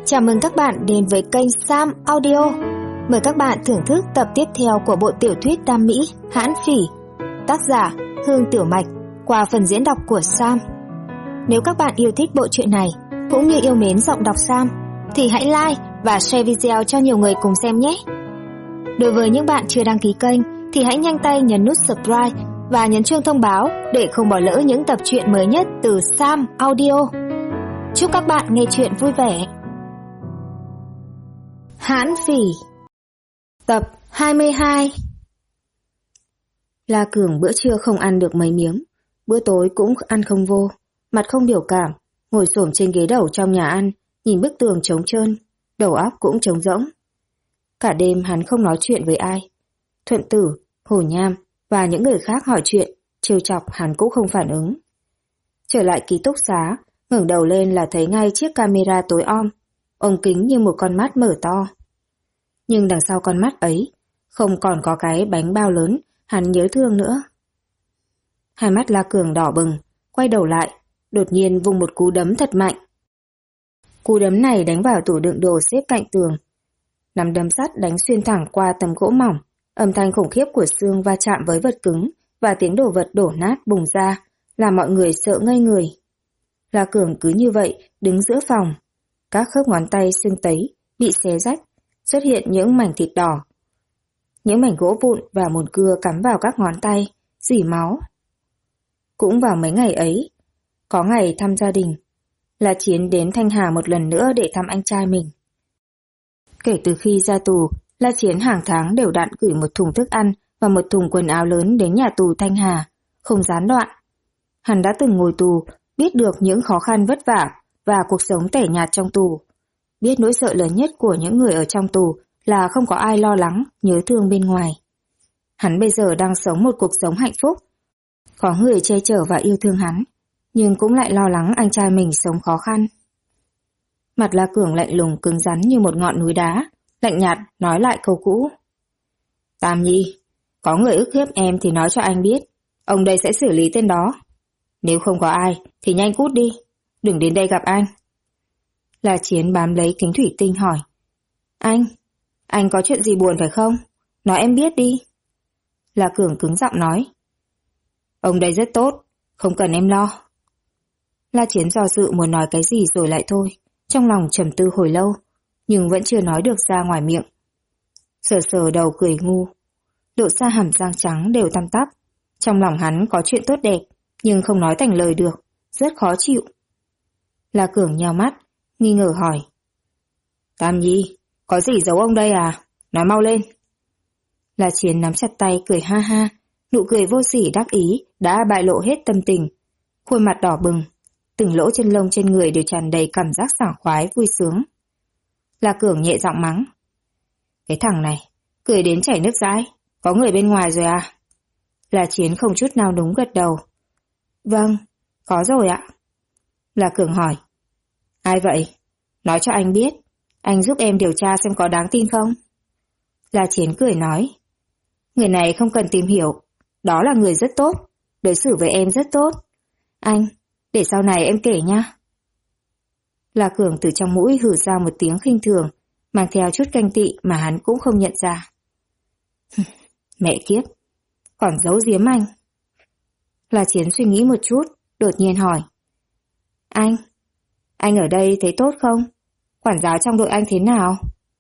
Chào mừng các bạn đến với kênh Sam Audio. Mời các bạn thưởng thức tập tiếp theo của bộ tiểu thuyết Tam Mỹ Hãn Phỉ, tác giả Hương Tiểu Mạch, qua phần diễn đọc của Sam. Nếu các bạn yêu thích bộ truyện này, cũng như yêu mến giọng đọc Sam, thì hãy like và share video cho nhiều người cùng xem nhé. Đối với những bạn chưa đăng ký kênh, thì hãy nhanh tay nhấn nút subscribe và nhấn chuông thông báo để không bỏ lỡ những tập truyện mới nhất từ Sam Audio. Chúc các bạn nghe truyện vui vẻ. Hãn Phỉ, tập 22. La Cường bữa trưa không ăn được mấy miếng, bữa tối cũng ăn không vô, mặt không biểu cảm, ngồi xổm trên ghế đầu trong nhà ăn, nhìn bức tường trống trơn, đầu óc cũng trống rỗng. Cả đêm hắn không nói chuyện với ai. Thuận Tử, Hồ Nham và những người khác hỏi chuyện, trêu chọc hắn cũng không phản ứng. Trở lại ký túc xá, ngẩng đầu lên là thấy ngay chiếc camera tối om, ống kính như một con mắt mở to. Nhưng đằng sau con mắt ấy, không còn có cái bánh bao lớn hắn nhớ thương nữa. Hai mắt La Cường đỏ bừng, quay đầu lại, đột nhiên vung một cú đấm thật mạnh. Cú đấm này đánh vào tủ đựng đồ xếp cạnh tường. Nắm đấm sắt đánh xuyên thẳng qua tấm gỗ mỏng, âm thanh khủng khiếp của xương va chạm với vật cứng và tiếng đồ vật đổ nát bùng ra, làm mọi người sợ ngây người. La Cường cứ như vậy đứng giữa phòng, các khớp ngón tay sưng tấy bị xé rách, xuất hiện những mảnh thịt đỏ. Những mảnh gỗ vụn và mùn cưa cắm vào các ngón tay, rỉ máu. Cũng vào mấy ngày ấy, có ngày thăm gia đình, La Chiến đến Thanh Hà một lần nữa để thăm anh trai mình. Kể từ khi ra tù, La Chiến hàng tháng đều đặn gửi một thùng thức ăn và một thùng quần áo lớn đến nhà tù Thanh Hà, không gián đoạn. Hắn đã từng ngồi tù, biết được những khó khăn vất vả và cuộc sống tẻ nhạt trong tù. Biết nỗi sợ lớn nhất của những người ở trong tù là không có ai lo lắng, nhớ thương bên ngoài. Hắn bây giờ đang sống một cuộc sống hạnh phúc. Có người che chở và yêu thương hắn, nhưng cũng lại lo lắng anh trai mình sống khó khăn. Mặt La Cường lạnh lùng cứng rắn như một ngọn núi đá, lạnh nhạt nói lại câu cũ. Tam Nhi, có người ức hiếp em thì nói cho anh biết, ông đây sẽ xử lý tên đó. Nếu không có ai thì nhanh cút đi, đừng đến đây gặp anh. La Chiến bám lấy kính thủy tinh hỏi. Anh có chuyện gì buồn phải không? Nói em biết đi. La Cường cứng giọng nói. Ông đây rất tốt, không cần em lo. La Chiến do dự muốn nói cái gì rồi lại thôi, trong lòng trầm tư hồi lâu, nhưng vẫn chưa nói được ra ngoài miệng. Sờ sờ đầu cười ngu, lộ ra hàm răng trắng đều tăm tắp. Trong lòng hắn có chuyện tốt đẹp, nhưng không nói thành lời được, rất khó chịu. La Cường nheo mắt, nghi ngờ hỏi. Tam Nhi, có gì giấu ông đây à? Nói mau lên. La Chiến nắm chặt tay cười ha ha, nụ cười vô sỉ đắc ý đã bại lộ hết tâm tình. Khuôn mặt đỏ bừng, từng lỗ chân lông trên người đều tràn đầy cảm giác sảng khoái vui sướng. La Cường nhẹ giọng mắng. Cái thằng này, cười đến chảy nước dãi, có người bên ngoài rồi à? La Chiến không chút nào đúng gật đầu. Vâng, có rồi ạ. La Cường hỏi. Ai vậy? Nói cho anh biết, anh giúp em điều tra xem có đáng tin không? La Chiến cười nói. Người này không cần tìm hiểu, đó là người rất tốt, đối xử với em rất tốt. Anh, để sau này em kể nha. La Cường từ trong mũi hử ra một tiếng khinh thường, mang theo chút ganh tị mà hắn cũng không nhận ra. Mẹ kiếp, còn giấu giếm anh. La Chiến suy nghĩ một chút, đột nhiên hỏi. Anh ở đây thấy tốt không? Quản giáo trong đội anh thế nào?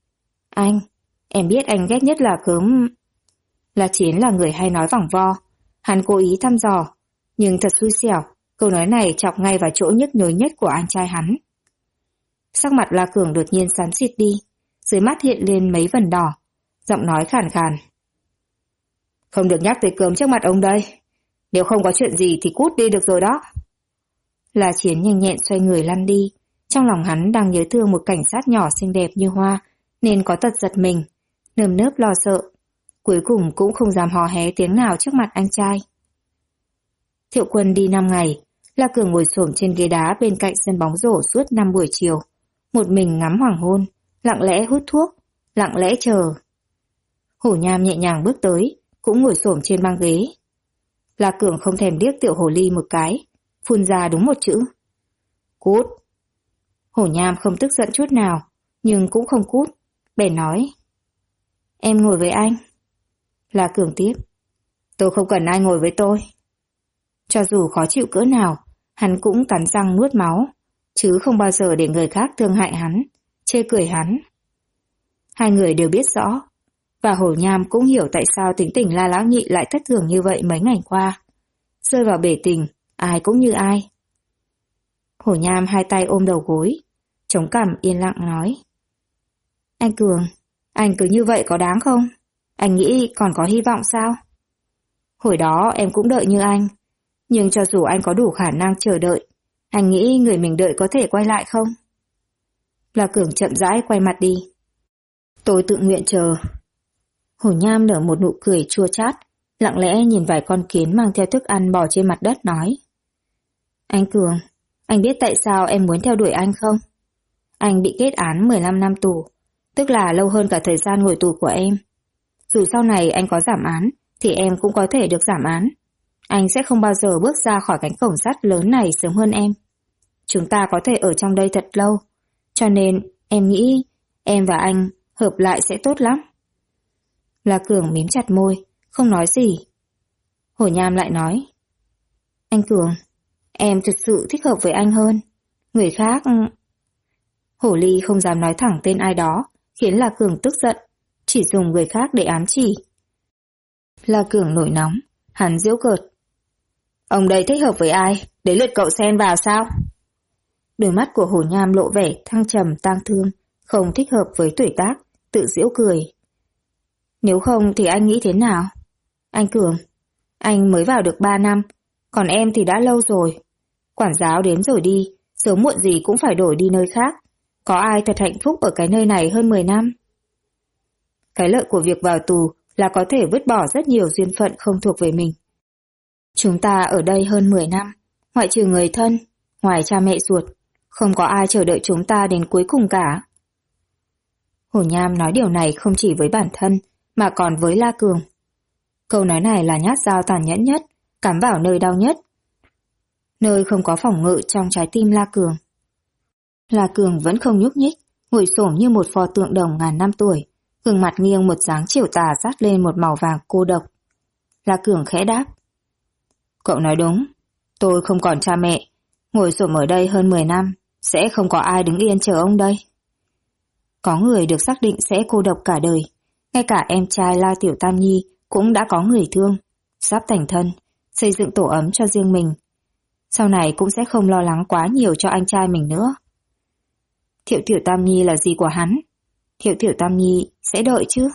Em biết anh ghét nhất là cớm... La Chiến là người hay nói vòng vo, hắn cố ý thăm dò, nhưng thật xui xẻo, câu nói này chọc ngay vào chỗ nhức nhối nhất của anh trai hắn. Sắc mặt La Cường đột nhiên xám xịt đi, dưới mắt hiện lên mấy vần đỏ, giọng nói khàn khàn. Không được nhắc tới cớm trước mặt ông đây, nếu không có chuyện gì thì cút đi được rồi đó. La Chiến nhanh nhẹn xoay người lăn đi, trong lòng hắn đang nhớ thương một cảnh sát nhỏ xinh đẹp như hoa, nên có tật giật mình, nơm nớp lo sợ, cuối cùng cũng không dám hò hé tiếng nào trước mặt anh trai. Thiệu Quân đi 5 ngày, La Cường ngồi xổm trên ghế đá bên cạnh sân bóng rổ suốt 5 buổi chiều, một mình ngắm hoàng hôn, lặng lẽ hút thuốc, lặng lẽ chờ. Hổ Nham nhẹ nhàng bước tới, cũng ngồi xổm trên băng ghế. La Cường không thèm điếc tiểu hồ ly một cái, phun ra đúng một chữ. Cút. Hổ Nham không tức giận chút nào, nhưng cũng không cút. Bèn nói, em ngồi với anh. La Cường tiếp, tôi không cần ai ngồi với tôi. Cho dù khó chịu cỡ nào, hắn cũng cắn răng nuốt máu, chứ không bao giờ để người khác thương hại hắn, chê cười hắn. Hai người đều biết rõ, và Hổ Nham cũng hiểu tại sao tính tình La Lão Nhị lại thất thường như vậy mấy ngày qua. Rơi vào bể tình, ai cũng như ai. Hổ Nham hai tay ôm đầu gối, chống cằm yên lặng nói, anh Cường, anh cứ như vậy có đáng không? Anh nghĩ còn có hy vọng sao? Hồi đó em cũng đợi như anh, nhưng cho dù anh có đủ khả năng chờ đợi, anh nghĩ người mình đợi có thể quay lại không? La Cường chậm rãi quay mặt đi. Tôi tự nguyện chờ. Hổ Nham nở một nụ cười chua chát, lặng lẽ nhìn vài con kiến mang theo thức ăn bò trên mặt đất nói, anh Cường, anh biết tại sao em muốn theo đuổi anh không? Anh bị kết án 15 năm tù, tức là lâu hơn cả thời gian ngồi tù của em. Dù sau này anh có giảm án, thì em cũng có thể được giảm án. Anh sẽ không bao giờ bước ra khỏi cánh cổng sắt lớn này sớm hơn em. Chúng ta có thể ở trong đây thật lâu, cho nên em nghĩ em và anh hợp lại sẽ tốt lắm. La Cường mím chặt môi, không nói gì. Hổ Nham lại nói, anh Cường, em thực sự thích hợp với anh hơn. Người khác... Hổ Ly không dám nói thẳng tên ai đó, khiến La Cường tức giận, chỉ dùng người khác để ám chỉ. La Cường nổi nóng, hắn giễu cợt. Ông đây thích hợp với ai? Đến lượt cậu xen vào sao? Đôi mắt của Hổ Nham lộ vẻ thăng trầm tang thương, không thích hợp với tuổi tác, tự giễu cười. Nếu không thì anh nghĩ thế nào? Anh Cường, anh mới vào được 3 năm, còn em thì đã lâu rồi. Quản giáo đến rồi đi, sớm muộn gì cũng phải đổi đi nơi khác. Có ai thật hạnh phúc ở cái nơi này hơn 10 năm? Cái lợi của việc vào tù là có thể vứt bỏ rất nhiều duyên phận không thuộc về mình. Chúng ta ở đây hơn 10 năm, ngoại trừ người thân, ngoài cha mẹ ruột, không có ai chờ đợi chúng ta đến cuối cùng cả. Hổ Nham nói điều này không chỉ với bản thân, mà còn với La Cường. Câu nói này là nhát dao tàn nhẫn nhất, cắm vào nơi đau nhất. Nơi không có phòng ngự trong trái tim La Cường. La Cường vẫn không nhúc nhích, ngồi xổm như một pho tượng đồng ngàn năm tuổi, gương mặt nghiêng một dáng chiều tà dắt lên một màu vàng cô độc. La Cường khẽ đáp. Cậu nói đúng, tôi không còn cha mẹ, ngồi xổm ở đây hơn 10 năm, sẽ không có ai đứng yên chờ ông đây. Có người được xác định sẽ cô độc cả đời, ngay cả em trai La Tiểu Tam Nhi cũng đã có người thương, sắp thành thân, xây dựng tổ ấm cho riêng mình. Sau này cũng sẽ không lo lắng quá nhiều cho anh trai mình nữa. Thiệu Tiểu Tam Nhi là gì của hắn? Thiệu Tiểu Tam Nhi sẽ đợi chứ?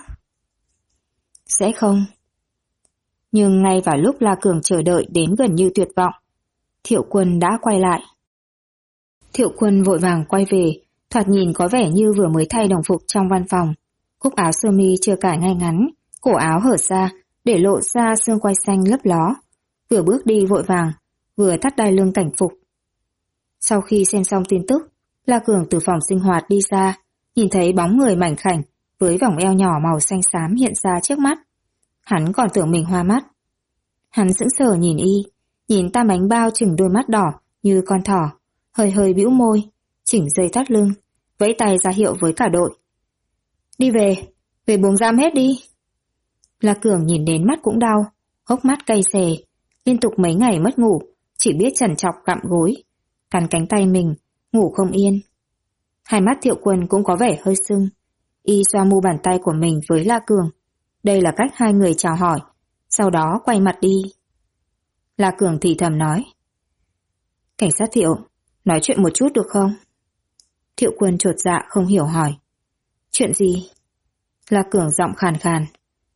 Sẽ không. Nhưng ngay vào lúc La Cường chờ đợi đến gần như tuyệt vọng, Thiệu Quân đã quay lại. Thiệu Quân vội vàng quay về, thoạt nhìn có vẻ như vừa mới thay đồng phục trong văn phòng. Cúc áo sơ mi chưa cài ngay ngắn, cổ áo hở ra để lộ ra xương quai xanh lấp ló. Vừa bước đi vội vàng, vừa thắt đai lưng cảnh phục. Sau khi xem xong tin tức, La Cường từ phòng sinh hoạt đi ra, nhìn thấy bóng người mảnh khảnh với vòng eo nhỏ màu xanh xám hiện ra trước mắt. Hắn còn tưởng mình hoa mắt. Hắn sững sờ nhìn y, nhìn tam bánh bao chừng đôi mắt đỏ như con thỏ, hơi hơi bĩu môi, chỉnh dây thắt lưng, vẫy tay ra hiệu với cả đội. Đi về buồng giam hết đi. La Cường nhìn đến mắt cũng đau, hốc mắt cay xè, liên tục mấy ngày mất ngủ, chỉ biết chằn chọc gặm gối, cắn cánh tay mình, ngủ không yên. Hai mắt Thiệu Quân cũng có vẻ hơi sưng, y xoa mu bàn tay của mình với La Cường. Đây là cách hai người chào hỏi, sau đó quay mặt đi. La Cường thì thầm nói. Cảnh sát Thiệu, nói chuyện một chút được không? Thiệu Quân chột dạ không hiểu hỏi. Chuyện gì? La Cường giọng khàn khàn.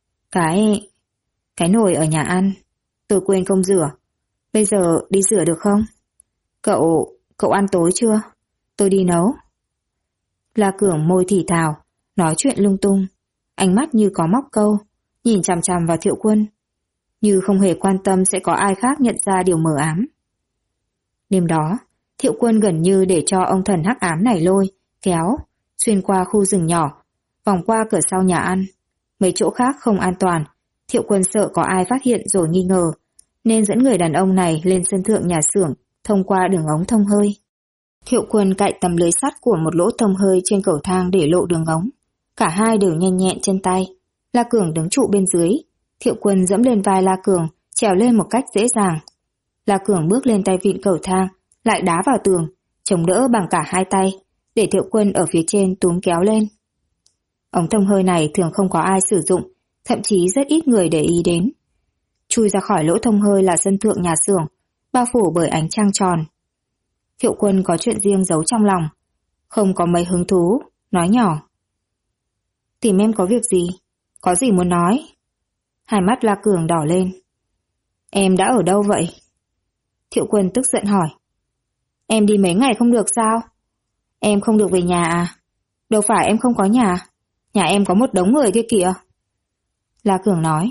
Cái nồi ở nhà ăn, tôi quên không rửa. Bây giờ đi rửa được không? Cậu ăn tối chưa? Tôi đi nấu. La Cường môi thì thào, nói chuyện lung tung, ánh mắt như có móc câu, nhìn chằm chằm vào Thiệu Quân, như không hề quan tâm sẽ có ai khác nhận ra điều mờ ám. Đêm đó, Thiệu Quân gần như để cho ông thần hắc ám này lôi, kéo, xuyên qua khu rừng nhỏ, vòng qua cửa sau nhà ăn. Mấy chỗ khác không an toàn, Thiệu Quân sợ có ai phát hiện rồi nghi ngờ, nên dẫn người đàn ông này lên sân thượng nhà xưởng thông qua đường ống thông hơi. Thiệu Quân cạy tấm lưới sắt của một lỗ thông hơi trên cầu thang để lộ đường ống. Cả hai đều nhanh nhẹn chân tay. La Cường đứng trụ bên dưới. Thiệu Quân dẫm lên vai La Cường, trèo lên một cách dễ dàng. La Cường bước lên tay vịn cầu thang, lại đá vào tường, chống đỡ bằng cả hai tay, để Thiệu Quân ở phía trên túm kéo lên. Ống thông hơi này thường không có ai sử dụng, thậm chí rất ít người để ý đến. Chui ra khỏi lỗ thông hơi là sân thượng nhà xưởng, bao phủ bởi ánh trăng tròn. Thiệu Quân có chuyện riêng giấu trong lòng, không có mấy hứng thú, nói nhỏ. Tìm em có việc gì? Có gì muốn nói? Hai mắt La Cường đỏ lên. Em đã ở đâu vậy? Thiệu Quân tức giận hỏi. Em đi mấy ngày không được sao? Em không được về nhà à? Đâu phải em không có nhà. Nhà em có một đống người kia kìa. La Cường nói.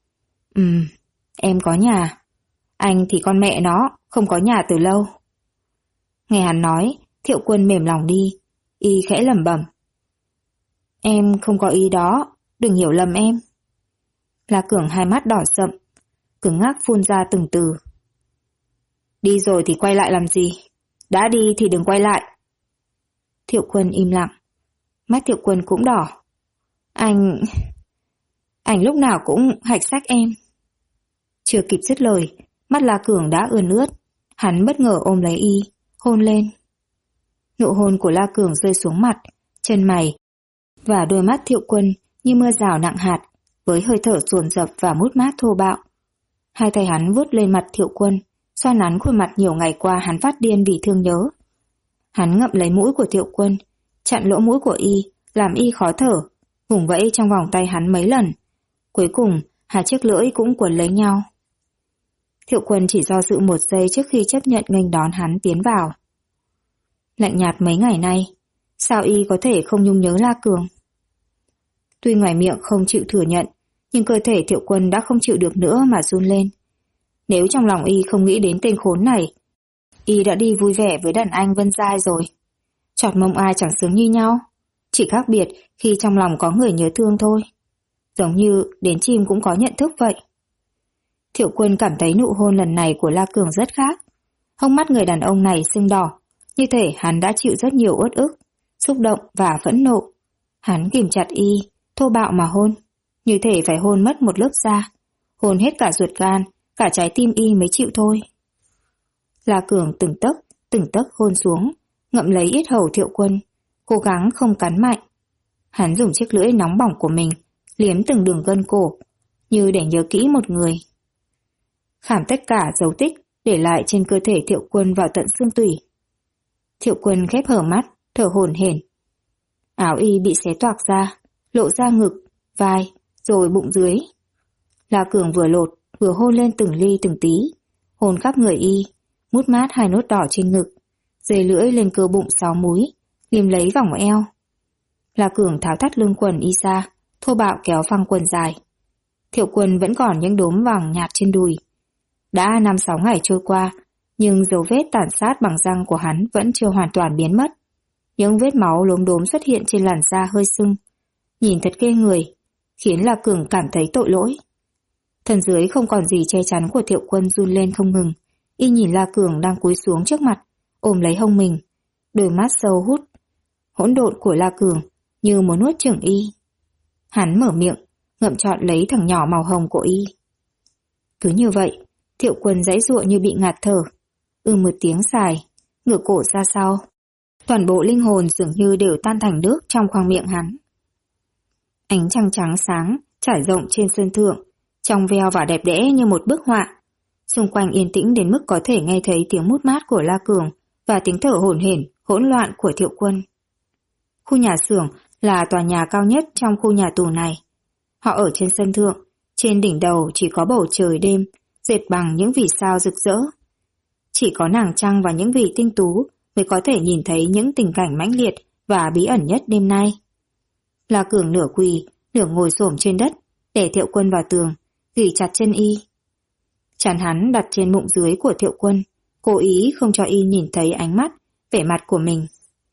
Em có nhà. Anh thì con mẹ nó, không có nhà từ lâu. Nghe hắn nói, Thiệu Quân mềm lòng đi, y khẽ lẩm bẩm. Em không có ý đó, đừng hiểu lầm em. La Cường hai mắt đỏ sậm, cứng ngắc phun ra từng từ. Đi rồi thì quay lại làm gì? Đã đi thì đừng quay lại. Thiệu Quân im lặng. Mắt Thiệu Quân cũng đỏ. Anh lúc nào cũng hạch sách em. Chưa kịp dứt lời, mắt La Cường đã ươn ướt. Hắn bất ngờ ôm lấy y, hôn lên. Nụ hôn của La Cường rơi xuống mặt, chân mày và đôi mắt Thiệu Quân như mưa rào nặng hạt, với hơi thở dồn dập và mút mát thô bạo. Hai tay hắn vuốt lên mặt Thiệu Quân, xoa nắn khuôn mặt nhiều ngày qua hắn phát điên vì thương nhớ. Hắn ngậm lấy mũi của Thiệu Quân, chặn lỗ mũi của y, làm y khó thở, vùng vẫy trong vòng tay hắn mấy lần. Cuối cùng, hai chiếc lưỡi cũng quấn lấy nhau. Thiệu Quân chỉ do dự một giây trước khi chấp nhận nghênh đón hắn tiến vào. Lạnh nhạt mấy ngày nay, sao y có thể không nhung nhớ La Cường? Tuy ngoài miệng không chịu thừa nhận, nhưng cơ thể Thiệu Quân đã không chịu được nữa mà run lên. Nếu trong lòng y không nghĩ đến tên khốn này, y đã đi vui vẻ với đàn anh Vân Giai rồi. Chọt mông ai chẳng sướng như nhau, chỉ khác biệt khi trong lòng có người nhớ thương thôi. Giống như đến chim cũng có nhận thức vậy. Thiệu Quân cảm thấy nụ hôn lần này của La Cường rất khác. Hốc mắt người đàn ông này sưng đỏ, như thể hắn đã chịu rất nhiều uất ức, xúc động và phẫn nộ. Hắn kìm chặt y, thô bạo mà hôn, như thể phải hôn mất một lớp da, hôn hết cả ruột gan, cả trái tim y mới chịu thôi. La Cường từng tấc hôn xuống, ngậm lấy yết hầu Thiệu Quân, cố gắng không cắn mạnh. Hắn dùng chiếc lưỡi nóng bỏng của mình liếm từng đường gân cổ, như để nhớ kỹ một người. Khảm tất cả dấu tích để lại trên cơ thể Thiệu Quân vào tận xương tủy. Thiệu Quân khép hờ mắt, thở hổn hển. Áo y bị xé toạc ra, lộ ra ngực, vai, rồi bụng dưới. La Cường vừa lột, vừa hôn lên từng ly từng tí, hôn khắp người y, mút mát hai nốt đỏ trên ngực, dây lưỡi lên cơ bụng 6 múi, liếm lấy vòng eo. La Cường tháo thắt lưng quần y ra, thô bạo kéo phăng quần dài. Thiệu Quân vẫn còn những đốm vàng nhạt trên đùi. Đã 5-6 ngày trôi qua, nhưng dấu vết tàn sát bằng răng của hắn vẫn chưa hoàn toàn biến mất. Những vết máu lốm đốm xuất hiện trên làn da hơi sưng, nhìn thật ghê người, khiến La Cường cảm thấy tội lỗi. Thân dưới không còn gì che chắn của Thiệu Quân run lên không ngừng, y nhìn La Cường đang cúi xuống trước mặt, ôm lấy hông mình, đôi mắt sâu hút, hỗn độn của La Cường như muốn nuốt chửng y. Hắn mở miệng, ngậm trọn lấy thằng nhỏ màu hồng của y. Cứ như vậy, Thiệu Quân giãy giụa như bị ngạt thở, một tiếng dài, ngửa cổ ra sau. Toàn bộ linh hồn dường như đều tan thành nước trong khoang miệng hắn. Ánh trăng trắng sáng trải rộng trên sân thượng, trong veo và đẹp đẽ như một bức họa. Xung quanh yên tĩnh đến mức có thể nghe thấy tiếng mút mát của La Cường và tiếng thở hổn hển, hỗn loạn của Thiệu Quân. Khu nhà xưởng là tòa nhà cao nhất trong khu nhà tù này. Họ ở trên sân thượng, trên đỉnh đầu chỉ có bầu trời đêm, dệt bằng những vì sao rực rỡ. Chỉ có nàng trăng và những vì tinh tú mới có thể nhìn thấy những tình cảnh mãnh liệt và bí ẩn nhất đêm nay. La Cường nửa quỳ, nửa ngồi xổm trên đất, để Thiệu Quân vào tường, ghì chặt chân y. Chán hắn đặt trên bụng dưới của Thiệu Quân, cố ý không cho y nhìn thấy ánh mắt, vẻ mặt của mình.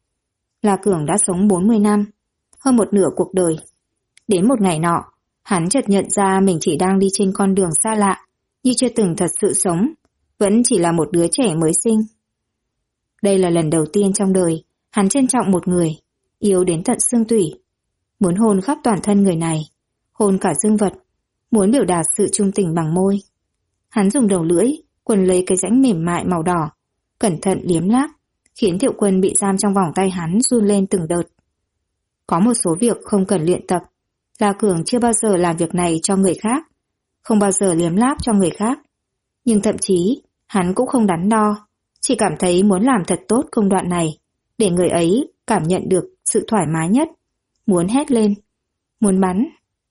La Cường đã sống 40 năm, hơn một nửa cuộc đời. Đến một ngày nọ, hắn chợt nhận ra mình chỉ đang đi trên con đường xa lạ, như chưa từng thật sự sống, vẫn chỉ là một đứa trẻ mới sinh. Đây là lần đầu tiên trong đời hắn trân trọng một người, yêu đến tận xương tủy. Muốn hôn khắp toàn thân người này, hôn cả dương vật, muốn biểu đạt sự trung tình bằng môi. Hắn dùng đầu lưỡi quần lấy cái rãnh mềm mại màu đỏ, cẩn thận liếm láp, khiến Thiệu Quân bị giam trong vòng tay hắn run lên từng đợt. Có một số việc không cần luyện tập, La Cường chưa bao giờ làm việc này cho người khác, không bao giờ liếm láp cho người khác. Nhưng thậm chí, hắn cũng không đắn đo, chỉ cảm thấy muốn làm thật tốt công đoạn này, để người ấy cảm nhận được sự thoải mái nhất, muốn hét lên, muốn bắn.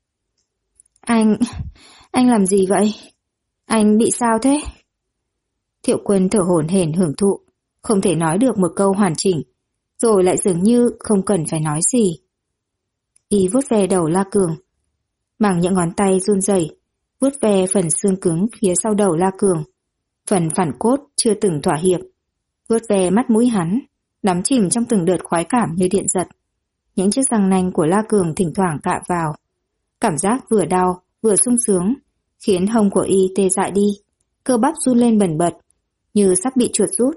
Anh làm gì vậy? Anh bị sao thế? Thiệu Quân thở hổn hển hưởng thụ, không thể nói được một câu hoàn chỉnh, rồi lại dường như không cần phải nói gì. Y vuốt ve đầu La Cường, bằng những ngón tay run rẩy, vuốt ve phần xương cứng phía sau đầu La Cường, phần phản cốt chưa từng thỏa hiệp, vuốt ve mắt mũi hắn, đắm chìm trong từng đợt khoái cảm như điện giật. Những chiếc răng nanh của La Cường thỉnh thoảng cạ vào, cảm giác vừa đau vừa sung sướng, khiến hông của Y tê dại đi, cơ bắp run lên bần bật, như sắp bị chuột rút.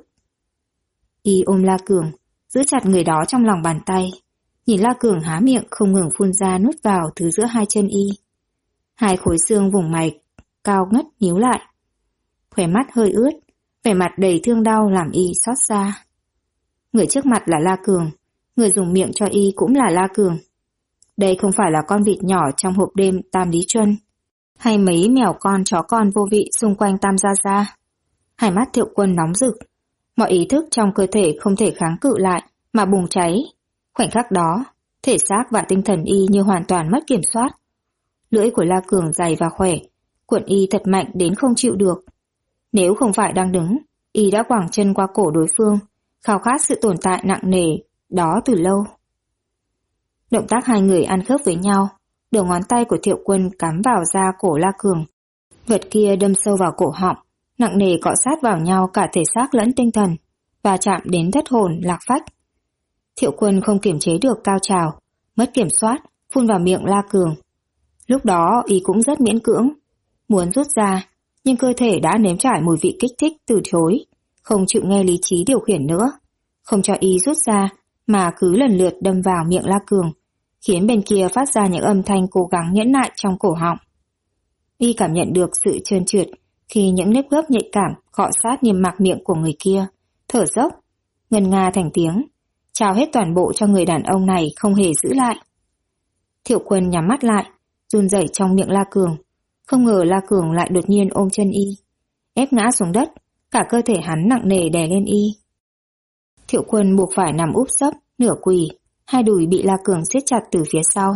Y ôm La Cường, giữ chặt người đó trong lòng bàn tay, nhìn La Cường há miệng không ngừng phun ra nuốt vào thứ giữa hai chân Y. Hai khối xương vùng mày cao ngất nhíu lại, khóe mắt hơi ướt, vẻ mặt đầy thương đau làm Y xót xa. Người trước mặt là La Cường, người dùng miệng cho Y cũng là La Cường. Đây không phải là con vịt nhỏ trong hộp đêm Tam Lý Chuân, hay mấy mèo con chó con vô vị xung quanh Tam Gia Gia. Hai mắt Thiệu Quân nóng rực, mọi ý thức trong cơ thể không thể kháng cự lại mà bùng cháy. Khoảnh khắc đó, thể xác và tinh thần Y như hoàn toàn mất kiểm soát. Lưỡi của La Cường dày và khỏe, cuộn Y thật mạnh đến không chịu được. Nếu không phải đang đứng, Y đã quẳng chân qua cổ đối phương, khao khát sự tồn tại nặng nề đó từ lâu. Động tác hai người ăn khớp với nhau, đầu ngón tay của Thiệu Quân cắm vào da cổ La Cường. Vật kia đâm sâu vào cổ họng, nặng nề cọ sát vào nhau cả thể xác lẫn tinh thần, và chạm đến thất hồn lạc phách. Thiệu Quân không kiềm chế được cao trào, mất kiểm soát, phun vào miệng La Cường. Lúc đó Y cũng rất miễn cưỡng, muốn rút ra, nhưng cơ thể đã nếm trải mùi vị kích thích từ chối, không chịu nghe lý trí điều khiển nữa, không cho Y rút ra mà cứ lần lượt đâm vào miệng La Cường, khiến bên kia phát ra những âm thanh cố gắng nhẫn nại trong cổ họng. Y cảm nhận được sự trơn trượt khi những nếp gấp nhạy cảm cọ sát niêm mạc miệng của người kia, thở dốc, ngân nga thành tiếng, trao hết toàn bộ cho người đàn ông này không hề giữ lại. Thiệu Quân nhắm mắt lại, run rẩy trong miệng La Cường, không ngờ La Cường lại đột nhiên ôm chân Y, ép ngã xuống đất, cả cơ thể hắn nặng nề đè lên Y. Thiệu Quân buộc phải nằm úp sấp, nửa quỳ, hai đùi bị La Cường siết chặt từ phía sau.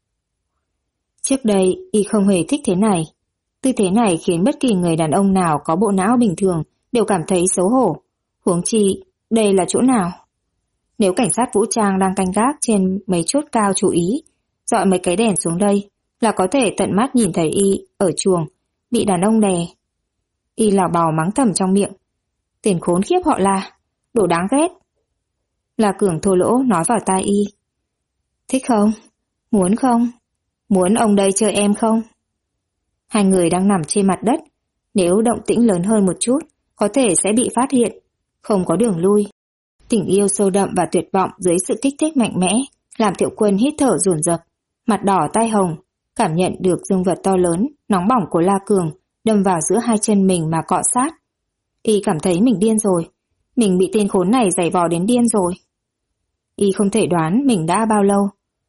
Trước đây, Y không hề thích thế này. Tư thế này khiến bất kỳ người đàn ông nào có bộ não bình thường đều cảm thấy xấu hổ. Huống chi, đây là chỗ nào? Nếu cảnh sát vũ trang đang canh gác trên mấy chốt cao chú ý, dọi mấy cái đèn xuống đây, là có thể tận mắt nhìn thấy Y ở chuồng, bị đàn ông đè. Y lảo bào mắng thầm trong miệng. Tên khốn khiếp họ La, đồ đáng ghét. La Cường thô lỗ nói vào tai Y. Thích không? Muốn không? Muốn ông đây chơi em không? Hai người đang nằm trên mặt đất, nếu động tĩnh lớn hơn một chút, có thể sẽ bị phát hiện, không có đường lui. Tình yêu sâu đậm và tuyệt vọng dưới sự kích thích mạnh mẽ, làm Thiệu Quân hít thở dồn dập, mặt đỏ tai hồng, cảm nhận được dương vật to lớn, nóng bỏng của La Cường đâm vào giữa hai chân mình mà cọ sát. Y cảm thấy mình điên rồi, mình bị tên khốn này giày vò đến điên rồi. Y không thể đoán mình đã bao lâu.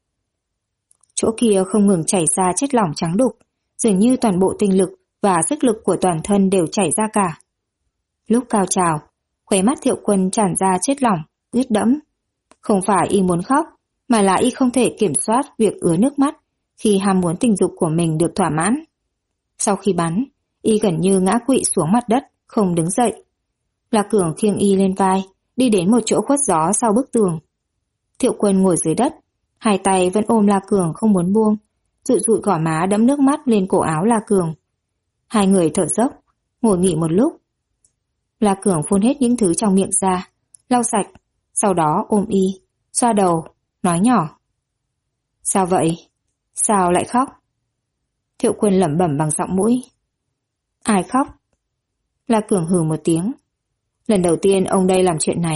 Chỗ kia không ngừng chảy ra chất lỏng trắng đục, dường như toàn bộ tinh lực và sức lực của toàn thân đều chảy ra cả. Lúc cao trào, khóe mắt Thiệu Quân tràn ra chất lỏng, ướt đẫm. Không phải Y muốn khóc, mà là Y không thể kiểm soát việc ứa nước mắt khi ham muốn tình dục của mình được thỏa mãn. Sau khi bắn, Y gần như ngã quỵ xuống mặt đất, không đứng dậy. La Cường khiêng Y lên vai, đi đến một chỗ khuất gió sau bức tường. Thiệu Quân ngồi dưới đất, hai tay vẫn ôm La Cường không muốn buông, dụi dụi gò má đẫm nước mắt lên cổ áo La Cường. Hai người thở dốc, ngồi nghỉ một lúc. La Cường phun hết những thứ trong miệng ra, lau sạch, sau đó ôm Y, xoa đầu, nói nhỏ. Sao vậy? Sao lại khóc? Thiệu Quân lẩm bẩm bằng giọng mũi. Ai khóc? La Cường hừ một tiếng. Lần đầu tiên ông đây làm chuyện này,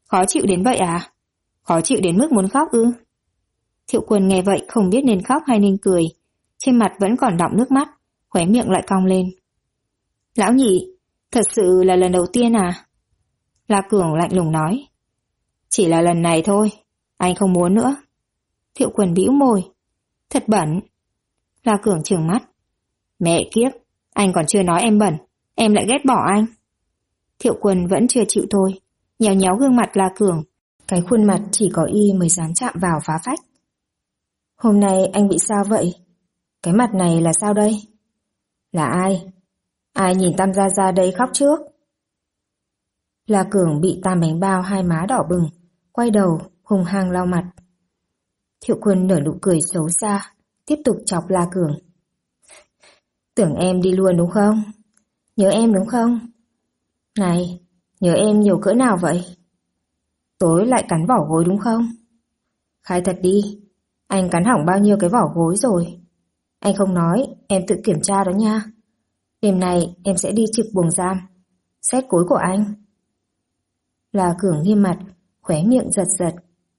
Khó chịu đến vậy à? Khó chịu đến mức muốn khóc ư? Thiệu Quân nghe vậy không biết nên khóc hay nên cười. Trên mặt vẫn còn đọng nước mắt, khóe miệng lại cong lên. Lão nhị, thật sự là lần đầu tiên à? La Cường lạnh lùng nói. Chỉ là lần này thôi, anh không muốn nữa. Thiệu Quân bĩu môi. Thật bẩn. La Cường trừng mắt. Mẹ kiếp, anh còn chưa nói em bẩn, em lại ghét bỏ anh. Thiệu Quân vẫn chưa chịu thôi, nhéo nhéo gương mặt La Cường. Cái khuôn mặt chỉ có y mới dám chạm vào phá phách. Hôm nay anh bị sao vậy? Cái mặt này là sao đây? Là ai? Ai nhìn Tam Gia Gia đây khóc trước? La Cường bị Tam bánh bao hai má đỏ bừng, quay đầu, hung hăng lau mặt. Thiệu Quân nở nụ cười xấu xa, tiếp tục chọc La Cường. Tưởng em đi luôn đúng không? Nhớ em đúng không? Này, nhớ em nhiều cỡ nào vậy? Tối lại cắn vỏ gối đúng không? Khai thật đi, anh cắn hỏng bao nhiêu cái vỏ gối rồi? Anh không nói, em tự kiểm tra đó nha. Đêm nay em sẽ đi trực buồng giam, xét gối của anh. La Cường nghiêm mặt, khóe miệng giật giật.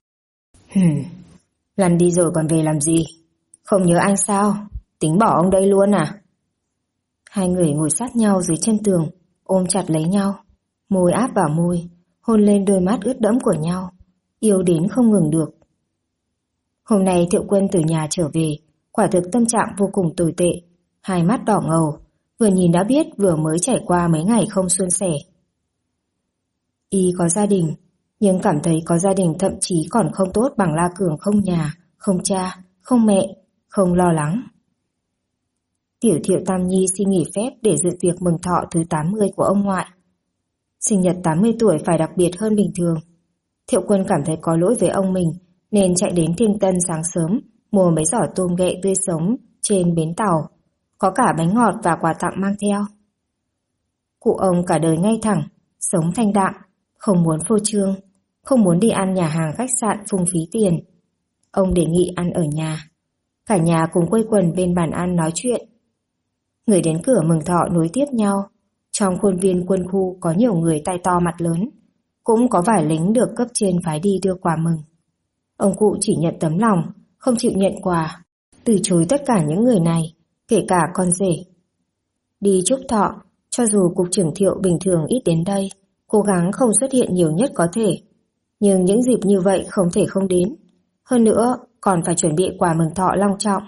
Lần đi rồi còn về làm gì? Không nhớ anh sao? Tính bỏ ông đây luôn à? Hai người ngồi sát nhau dưới chân tường, ôm chặt lấy nhau, môi áp vào môi, hôn lên đôi mắt ướt đẫm của nhau, yêu đến không ngừng được. Hôm nay Thiệu Quân từ nhà trở về, quả thực tâm trạng vô cùng tồi tệ, hai mắt đỏ ngầu, vừa nhìn đã biết vừa mới trải qua mấy ngày không suôn sẻ. Y có gia đình, nhưng cảm thấy có gia đình thậm chí còn không tốt bằng La Cường không nhà, không cha, không mẹ, không lo lắng. Tiểu Thiệu Tam Nhi xin nghỉ phép để dự tiệc mừng thọ thứ 80 của ông ngoại. Sinh nhật 80 tuổi phải đặc biệt hơn bình thường. Thiệu Quân cảm thấy có lỗi với ông mình nên chạy đến Thiên Tân sáng sớm mua mấy giỏ tôm ghẹ tươi sống trên bến tàu, có cả bánh ngọt và quà tặng mang theo. Cụ ông cả đời ngay thẳng, sống thanh đạm, không muốn phô trương, không muốn đi ăn nhà hàng khách sạn phung phí tiền. Ông đề nghị ăn ở nhà. Cả nhà cùng quây quần bên bàn ăn nói chuyện. Người đến cửa mừng thọ nối tiếp nhau. Trong khuôn viên quân khu có nhiều người tay to mặt lớn, cũng có vài lính được cấp trên phái đi đưa quà mừng. Ông cụ chỉ nhận tấm lòng, không chịu nhận quà, từ chối tất cả những người này, kể cả con rể. Đi chúc thọ, cho dù cục trưởng Thiệu bình thường ít đến đây, cố gắng không xuất hiện nhiều nhất có thể, nhưng những dịp như vậy không thể không đến. Hơn nữa, còn phải chuẩn bị quà mừng thọ long trọng.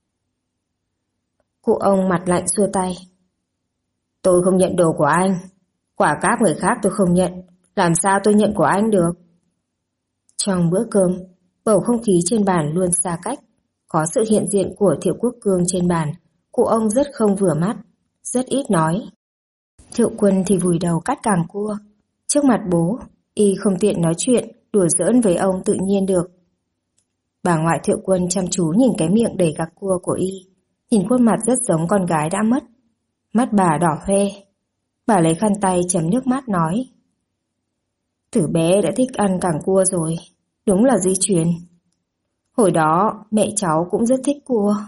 Cụ ông mặt lạnh xua tay. Tôi không nhận đồ của anh. Quả cáp người khác tôi không nhận. Làm sao tôi nhận của anh được? Trong bữa cơm, bầu không khí trên bàn luôn xa cách. Có sự hiện diện của Thiệu Quốc Cương trên bàn. Cụ ông rất không vừa mắt, rất ít nói. Thiệu Quân thì vùi đầu cắt càng cua. Trước mặt bố, y không tiện nói chuyện, đùa giỡn với ông tự nhiên được. Bà ngoại Thiệu Quân chăm chú nhìn cái miệng đầy gạc cua của y, nhìn khuôn mặt rất giống con gái đã mất. Mắt bà đỏ hoe. Bà lấy khăn tay chấm nước mắt nói. Từ bé đã thích ăn càng cua rồi, đúng là di truyền. Hồi đó mẹ cháu cũng rất thích cua.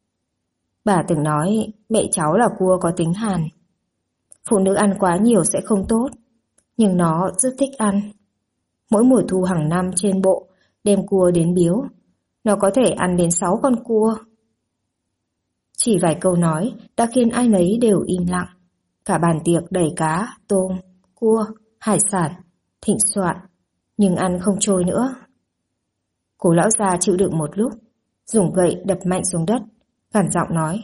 Bà từng nói mẹ cháu là cua có tính hàn. Phụ nữ ăn quá nhiều sẽ không tốt, nhưng nó rất thích ăn. Mỗi mùa thu hàng năm trên bộ đem cua đến biếu, nó có thể ăn đến 6 con cua. Chỉ vài câu nói đã khiến ai nấy đều im lặng. Cả bàn tiệc đầy cá, tôm, cua, hải sản, thịnh soạn, nhưng ăn không trôi nữa. Cố lão già chịu đựng một lúc, dùng gậy đập mạnh xuống đất, gằn giọng nói.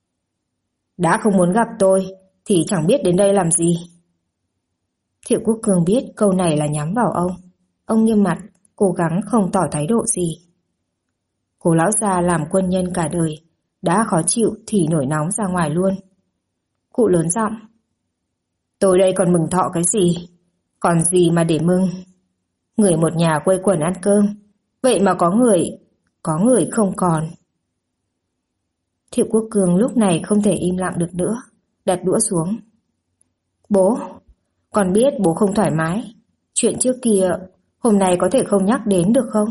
Đã không muốn gặp tôi, thì chẳng biết đến đây làm gì. Thiệu Quốc Cương biết câu này là nhắm vào ông. Ông nghiêm mặt, cố gắng không tỏ thái độ gì. Cố lão già làm quân nhân cả đời, đã khó chịu thì nổi nóng ra ngoài luôn. Cụ lớn giọng. Tôi đây còn mừng thọ cái gì? Còn gì mà để mừng? Người một nhà quây quần ăn cơm, vậy mà có người không còn. Thiệu Quốc Cương lúc này không thể im lặng được nữa, đặt đũa xuống. Bố, con biết bố không thoải mái. Chuyện trước kia, hôm nay có thể không nhắc đến được không?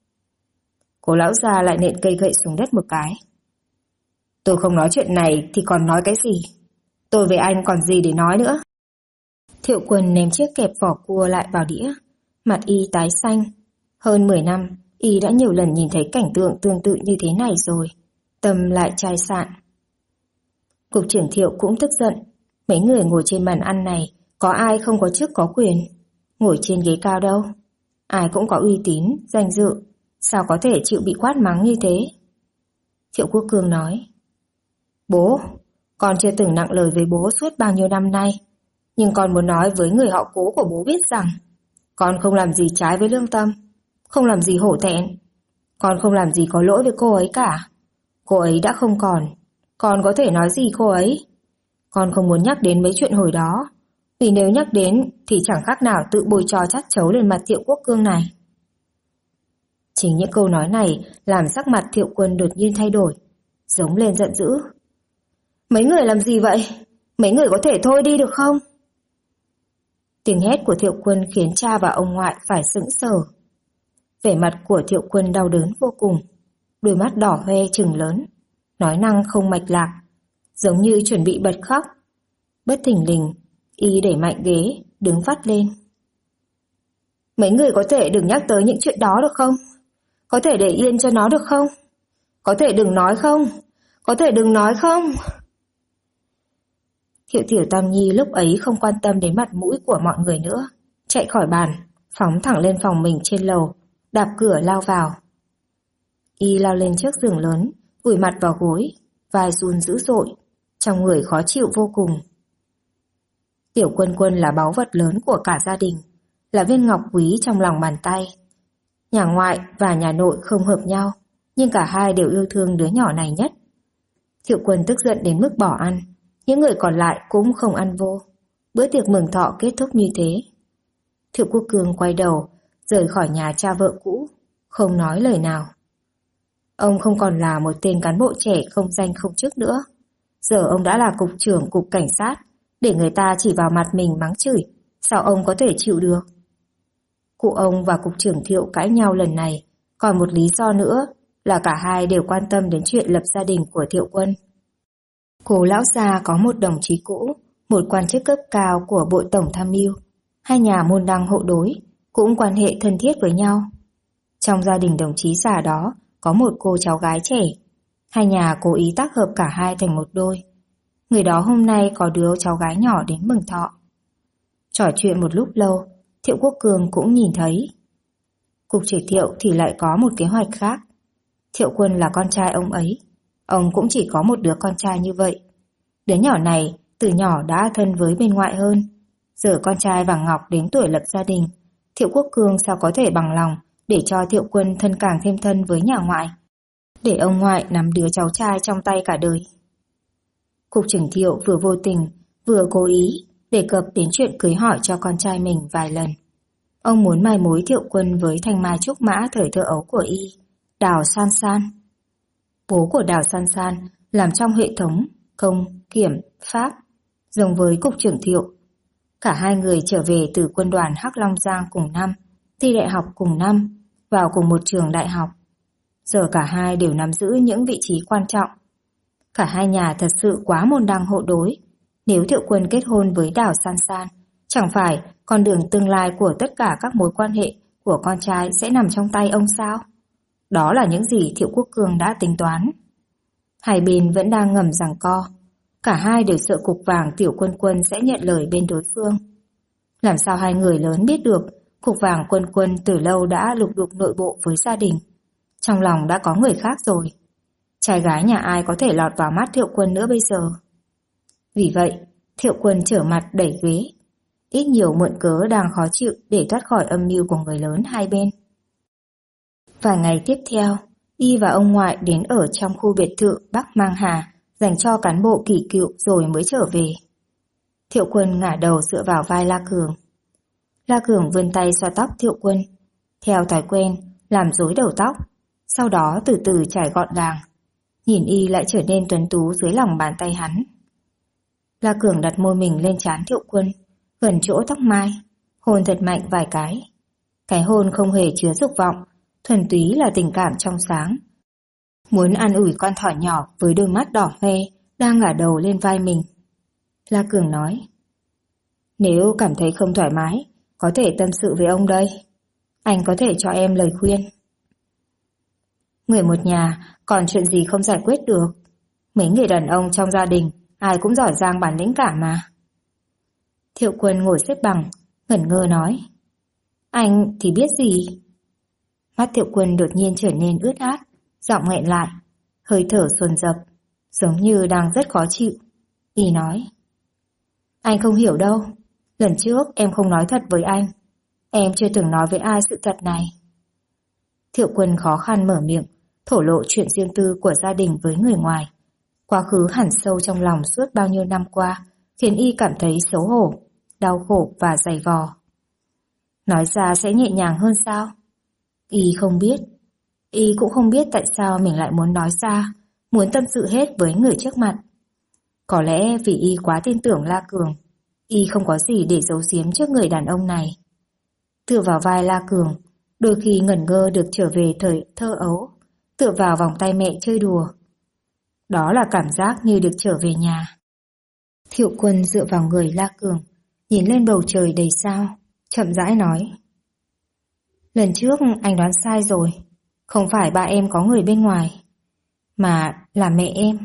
Cố lão già lại nện cây gậy xuống đất một cái. Tôi không nói chuyện này thì còn nói cái gì? Tôi với anh còn gì để nói nữa? Thiệu Quân ném chiếc kẹp vỏ cua lại vào đĩa, Mặt y tái xanh. Hơn 10 năm, y đã nhiều lần nhìn thấy cảnh tượng tương tự như thế này rồi. Tâm lại chai sạn. Cục trưởng Thiệu cũng tức giận. Mấy người ngồi trên bàn ăn này, có ai không có chức có quyền? Ngồi trên ghế cao đâu? Ai cũng có uy tín, danh dự. Sao có thể chịu bị quát mắng như thế? Thiệu Quốc Cương nói. Bố, con chưa từng nặng lời với bố suốt bao nhiêu năm nay. Nhưng con muốn nói với người họ Cố của bố biết rằng con không làm gì trái với lương tâm, không làm gì hổ thẹn. Con không làm gì có lỗi với cô ấy cả. Cô ấy đã không còn. Con có thể nói gì cô ấy? Con không muốn nhắc đến mấy chuyện hồi đó. Vì nếu nhắc đến thì chẳng khác nào tự bôi trò chát chấu lên mặt Thiệu Quốc Cương này. Chính những câu nói này làm sắc mặt Thiệu Quân đột nhiên thay đổi, giống lên giận dữ. Mấy người làm gì vậy? Mấy người có thể thôi đi được không? Tiếng hét của Thiệu Quân khiến cha và ông ngoại phải sững sờ. Vẻ mặt của Thiệu Quân đau đớn vô cùng, đôi mắt đỏ hoe trừng lớn, nói năng không mạch lạc, giống như chuẩn bị bật khóc. Bất thình lình, y đẩy mạnh ghế, đứng vắt lên. Mấy người có thể đừng nhắc tới những chuyện đó được không? Có thể để yên cho nó được không? Có thể đừng nói không? Có thể đừng nói không? Thiệu Tiểu Tam Nhi lúc ấy không quan tâm đến mặt mũi của mọi người nữa, chạy khỏi bàn, phóng thẳng lên phòng mình trên lầu, đạp cửa lao vào. Y lao lên chiếc giường lớn, vùi mặt vào gối, vai run dữ dội, trong người khó chịu vô cùng. Tiểu Quân Quân là báu vật lớn của cả gia đình, là viên ngọc quý trong lòng bàn tay. Nhà ngoại và nhà nội không hợp nhau, nhưng cả hai đều yêu thương đứa nhỏ này nhất. Thiệu Quân tức giận đến mức bỏ ăn, những người còn lại cũng không ăn vô. Bữa tiệc mừng thọ kết thúc như thế. Thiệu Quốc Cương quay đầu, rời khỏi nhà cha vợ cũ, không nói lời nào. Ông không còn là một tên cán bộ trẻ không danh không chức nữa. Giờ ông đã là cục trưởng cục cảnh sát, để người ta chỉ vào mặt mình mắng chửi, sao ông có thể chịu được? Cụ ông và cục trưởng Thiệu cãi nhau lần này, còn một lý do nữa là cả hai đều quan tâm đến chuyện lập gia đình của Thiệu Quân. Cố lão gia có một đồng chí cũ, một quan chức cấp cao của Bộ Tổng Tham mưu. Hai nhà môn đăng hộ đối, cũng quan hệ thân thiết với nhau. Trong gia đình đồng chí già đó có một cô cháu gái trẻ. Hai nhà cố ý tác hợp cả hai thành một đôi. Người đó hôm nay có đứa cháu gái nhỏ đến mừng thọ. Trò chuyện một lúc lâu, Thiệu Quốc Cường cũng nhìn thấy. Cục trưởng Thiệu thì lại có một kế hoạch khác. Thiệu Quân là con trai ông ấy. Ông cũng chỉ có một đứa con trai như vậy. Đứa nhỏ này từ nhỏ đã thân với bên ngoại hơn. Giờ con trai Vàng Ngọc đến tuổi lập gia đình, Thiệu Quốc Cương sao có thể bằng lòng để cho Thiệu Quân thân càng thêm thân với nhà ngoại, để ông ngoại nắm đứa cháu trai trong tay cả đời. Cục trưởng Thiệu vừa vô tình vừa cố ý đề cập đến chuyện cưới hỏi cho con trai mình vài lần. Ông muốn mai mối Thiệu Quân với thanh mai trúc mã thời thơ ấu của y, Đào San San. Bố của Đào San San làm trong hệ thống công, kiểm, pháp, giống với cục trưởng Thiệu. Cả hai người trở về từ quân đoàn Hắc Long Giang cùng năm, thi đại học cùng năm, vào cùng một trường đại học. Giờ cả hai đều nắm giữ những vị trí quan trọng. Cả hai nhà thật sự quá môn đăng hộ đối. Nếu Thiệu Quân kết hôn với Đào San San, chẳng phải con đường tương lai của tất cả các mối quan hệ của con trai sẽ nằm trong tay ông sao? Đó là những gì Thiệu Quốc Cường đã tính toán. Hai bên vẫn đang ngầm giằng co. Cả hai đều sợ cục vàng Tiểu Quân Quân sẽ nhận lời bên đối phương. Làm sao hai người lớn biết được cục vàng Quân Quân từ lâu đã lục đục nội bộ với gia đình. Trong lòng đã có người khác rồi. Trai gái nhà ai có thể lọt vào mắt Thiệu Quân nữa bây giờ. Vì vậy, Thiệu Quân trở mặt đẩy ghế. Ít nhiều mượn cớ đang khó chịu để thoát khỏi âm mưu của người lớn hai bên. Vài ngày tiếp theo, y và ông ngoại đến ở trong khu biệt thự Bắc Mang Hà dành cho cán bộ kỷ cựu rồi mới trở về. Thiệu Quân ngả đầu dựa vào vai La Cường. La Cường vươn tay xoa tóc Thiệu Quân, theo thói quen làm rối đầu tóc, sau đó từ từ trải gọn gàng. Nhìn y lại trở nên tuấn tú dưới lòng bàn tay hắn. La Cường đặt môi mình lên trán Thiệu Quân, gần chỗ tóc mai, hôn thật mạnh vài cái. Cái hôn không hề chứa dục vọng, thuần túy là tình cảm trong sáng. Muốn an ủi con thỏ nhỏ với đôi mắt đỏ hoe đang ngả đầu lên vai mình. La Cường nói, nếu cảm thấy không thoải mái, có thể tâm sự với ông đây. Anh có thể cho em lời khuyên. Người một nhà, còn chuyện gì không giải quyết được? Mấy người đàn ông trong gia đình, ai cũng giỏi giang bản lĩnh cả mà. Thiệu Quân ngồi xếp bằng, ngẩn ngơ nói. Anh thì biết gì? Mắt Thiệu Quân đột nhiên trở nên ướt át, giọng nghẹn lại, hơi thở dồn dập, giống như đang rất khó chịu. Y nói. Anh không hiểu đâu. Lần trước em không nói thật với anh. Em chưa từng nói với ai sự thật này. Thiệu Quân khó khăn mở miệng, thổ lộ chuyện riêng tư của gia đình với người ngoài. Quá khứ hẳn sâu trong lòng suốt bao nhiêu năm qua, khiến Y cảm thấy xấu hổ, đau khổ và dày vò. Nói ra sẽ nhẹ nhàng hơn sao? Y không biết. Y cũng không biết tại sao mình lại muốn nói ra, muốn tâm sự hết với người trước mặt. Có lẽ vì Y quá tin tưởng La Cường, Y không có gì để giấu giếm trước người đàn ông này. Tựa vào vai La Cường, đôi khi ngẩn ngơ được trở về thời thơ ấu, tựa vào vòng tay mẹ chơi đùa. Đó là cảm giác như được trở về nhà. Thiệu Quân dựa vào người La Cường, nhìn lên bầu trời đầy sao, chậm rãi nói. Lần trước anh đoán sai rồi, không phải ba em có người bên ngoài, mà là mẹ em.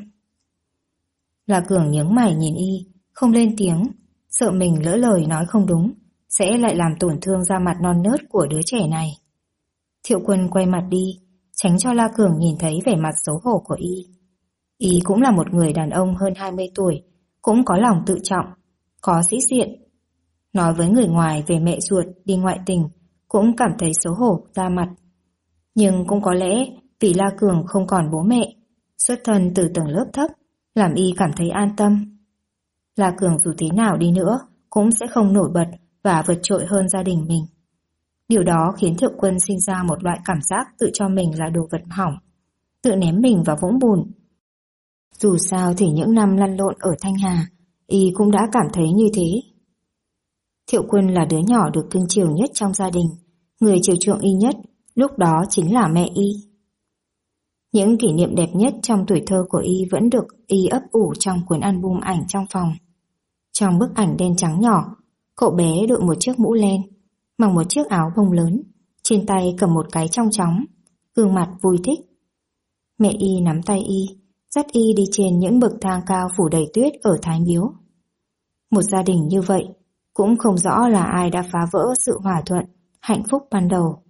La Cường nhướng mày nhìn Y, không lên tiếng, sợ mình lỡ lời nói không đúng, sẽ lại làm tổn thương da mặt non nớt của đứa trẻ này. Thiệu Quân quay mặt đi, tránh cho La Cường nhìn thấy vẻ mặt xấu hổ của Y. Y cũng là một người đàn ông hơn 20 tuổi, cũng có lòng tự trọng, có sĩ diện. Nói với người ngoài về mẹ ruột đi ngoại tình, cũng cảm thấy xấu hổ ra mặt. Nhưng cũng có lẽ vì La Cường không còn bố mẹ, xuất thân từ tầng lớp thấp, làm Y cảm thấy an tâm. La Cường dù thế nào đi nữa, cũng sẽ không nổi bật và vượt trội hơn gia đình mình. Điều đó khiến Thiệu Quân sinh ra một loại cảm giác tự cho mình là đồ vật hỏng, tự ném mình vào vũng bùn. Dù sao thì những năm lăn lộn ở Thanh Hà, Y cũng đã cảm thấy như thế. Thiệu Quân là đứa nhỏ được cưng chiều nhất trong gia đình, người chiều chuộng Y nhất lúc đó chính là mẹ Y. Những kỷ niệm đẹp nhất trong tuổi thơ của Y vẫn được Y ấp ủ trong cuốn album ảnh trong phòng. Trong bức ảnh đen trắng nhỏ, cậu bé đội một chiếc mũ len, mặc một chiếc áo bông lớn, trên tay cầm một cái trong chóng, gương mặt vui thích. Mẹ Y nắm tay Y, dắt Y đi trên những bậc thang cao phủ đầy tuyết ở Thái Miếu. Một gia đình như vậy, cũng không rõ là ai đã phá vỡ sự hòa thuận, hạnh phúc ban đầu.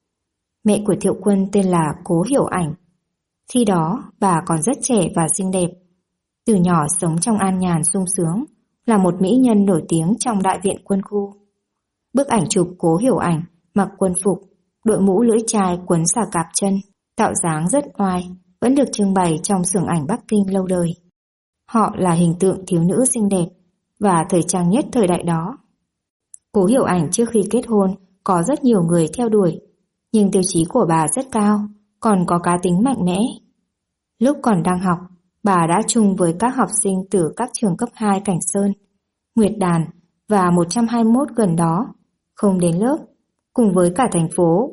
Mẹ của Thiệu Quân tên là Cố Hiểu Ảnh. Khi đó, bà còn rất trẻ và xinh đẹp. Từ nhỏ sống trong an nhàn sung sướng, là một mỹ nhân nổi tiếng trong đại viện quân khu. Bức ảnh chụp Cố Hiểu Ảnh mặc quân phục, đội mũ lưỡi chai quấn xà cạp chân, tạo dáng rất oai, vẫn được trưng bày trong xưởng ảnh Bắc Kinh lâu đời. Họ là hình tượng thiếu nữ xinh đẹp và thời trang nhất thời đại đó. Cố Hiểu Ảnh trước khi kết hôn có rất nhiều người theo đuổi, nhưng tiêu chí của bà rất cao, còn có cá tính mạnh mẽ. Lúc còn đang học, bà đã chung với các học sinh từ các trường cấp 2 Cảnh Sơn, Nguyệt Đàn và 121 gần đó, không đến lớp, cùng với cả thành phố,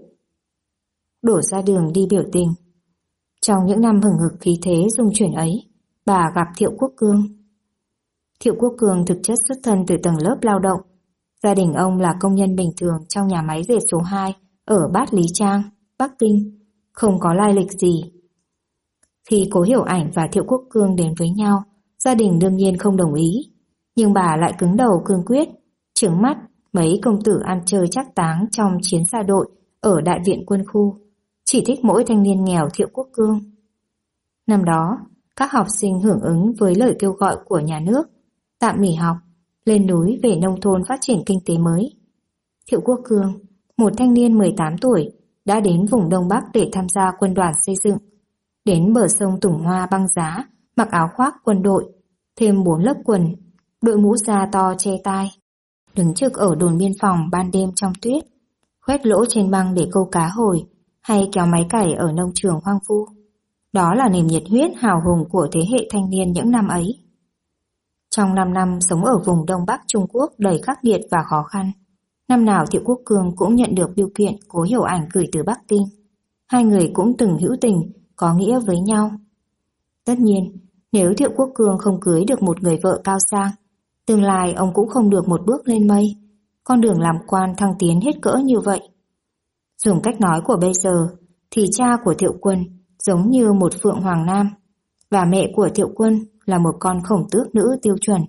đổ ra đường đi biểu tình. Trong những năm hừng hực khí thế dung chuyển ấy, bà gặp Thiệu Quốc Cương. Thiệu Quốc Cương thực chất xuất thân từ tầng lớp lao động. Gia đình ông là công nhân bình thường trong nhà máy dệt số 2 ở Bát Lý Trang, Bắc Kinh, không có lai lịch gì. Khi Cố Hiểu Ảnh và Thiệu Quốc Cương đến với nhau, gia đình đương nhiên không đồng ý, nhưng bà lại cứng đầu cương quyết, trừng mắt mấy công tử ăn chơi trác táng trong chiến xa đội ở đại viện quân khu, chỉ thích mỗi thanh niên nghèo Thiệu Quốc Cương. Năm đó, các học sinh hưởng ứng với lời kêu gọi của nhà nước, tạm nghỉ học, lên núi về nông thôn phát triển kinh tế mới. Thiệu Quốc Cương, một thanh niên 18 tuổi, đã đến vùng Đông Bắc để tham gia quân đoàn xây dựng. Đến bờ sông Tùng Hoa băng giá, mặc áo khoác quân đội, thêm 4 lớp quần, đội mũ da to che tai, đứng trực ở đồn biên phòng ban đêm trong tuyết, khoét lỗ trên băng để câu cá hồi, hay kéo máy cày ở nông trường hoang vu. Đó là niềm nhiệt huyết hào hùng của thế hệ thanh niên những năm ấy. Trong 5 năm sống ở vùng Đông Bắc Trung Quốc đầy khắc nghiệt và khó khăn, năm nào Thiệu Quốc Cương cũng nhận được bưu kiện Cố Hiểu Ảnh gửi từ Bắc Kinh. Hai người cũng từng hữu tình, có nghĩa với nhau. Tất nhiên, nếu Thiệu Quốc Cương không cưới được một người vợ cao sang, tương lai ông cũng không được một bước lên mây, con đường làm quan thăng tiến hết cỡ như vậy. Dùng cách nói của bây giờ thì cha của Thiệu Quân giống như một phượng hoàng nam và mẹ của Thiệu Quân là một con khổng tước nữ tiêu chuẩn.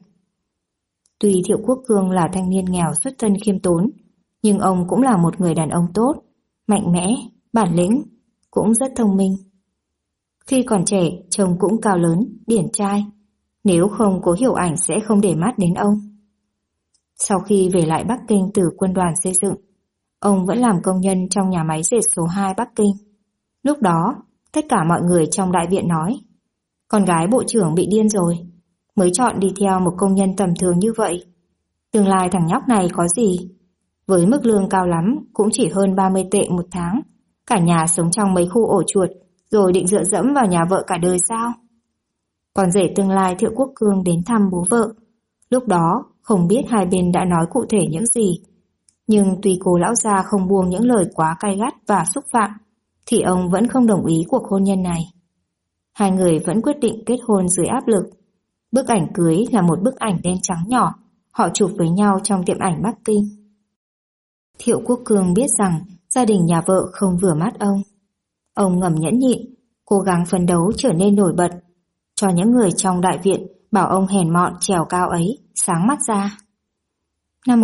Tuy Thiệu Quốc Cương là thanh niên nghèo xuất thân khiêm tốn, nhưng ông cũng là một người đàn ông tốt, mạnh mẽ, bản lĩnh, cũng rất thông minh. Khi còn trẻ, trông cũng cao lớn, điển trai. Nếu không Cố Hiểu Ảnh sẽ không để mắt đến ông. Sau khi về lại Bắc Kinh từ quân đoàn xây dựng, ông vẫn làm công nhân trong nhà máy dệt số 2 Bắc Kinh. Lúc đó, tất cả mọi người trong đại viện nói, con gái bộ trưởng bị điên rồi, mới chọn đi theo một công nhân tầm thường như vậy. Tương lai thằng nhóc này có gì? Với mức lương cao lắm cũng chỉ hơn 30 tệ một tháng. Cả nhà sống trong mấy khu ổ chuột, rồi định dựa dẫm vào nhà vợ cả đời sao? Con rể tương lai Thiệu Quốc Cương đến thăm bố vợ. Lúc đó không biết hai bên đã nói cụ thể những gì. Nhưng tuy Cố lão gia không buông những lời quá cay gắt và xúc phạm, thì ông vẫn không đồng ý cuộc hôn nhân này. Hai người vẫn quyết định kết hôn dưới áp lực. Bức ảnh cưới là một bức ảnh đen trắng nhỏ, họ chụp với nhau trong tiệm ảnh Bắc Kinh. Thiệu Quốc Cương biết rằng gia đình nhà vợ không vừa mắt ông. Ông ngầm nhẫn nhịn, cố gắng phấn đấu trở nên nổi bật, cho những người trong đại viện bảo ông hèn mọn trèo cao ấy sáng mắt ra. Năm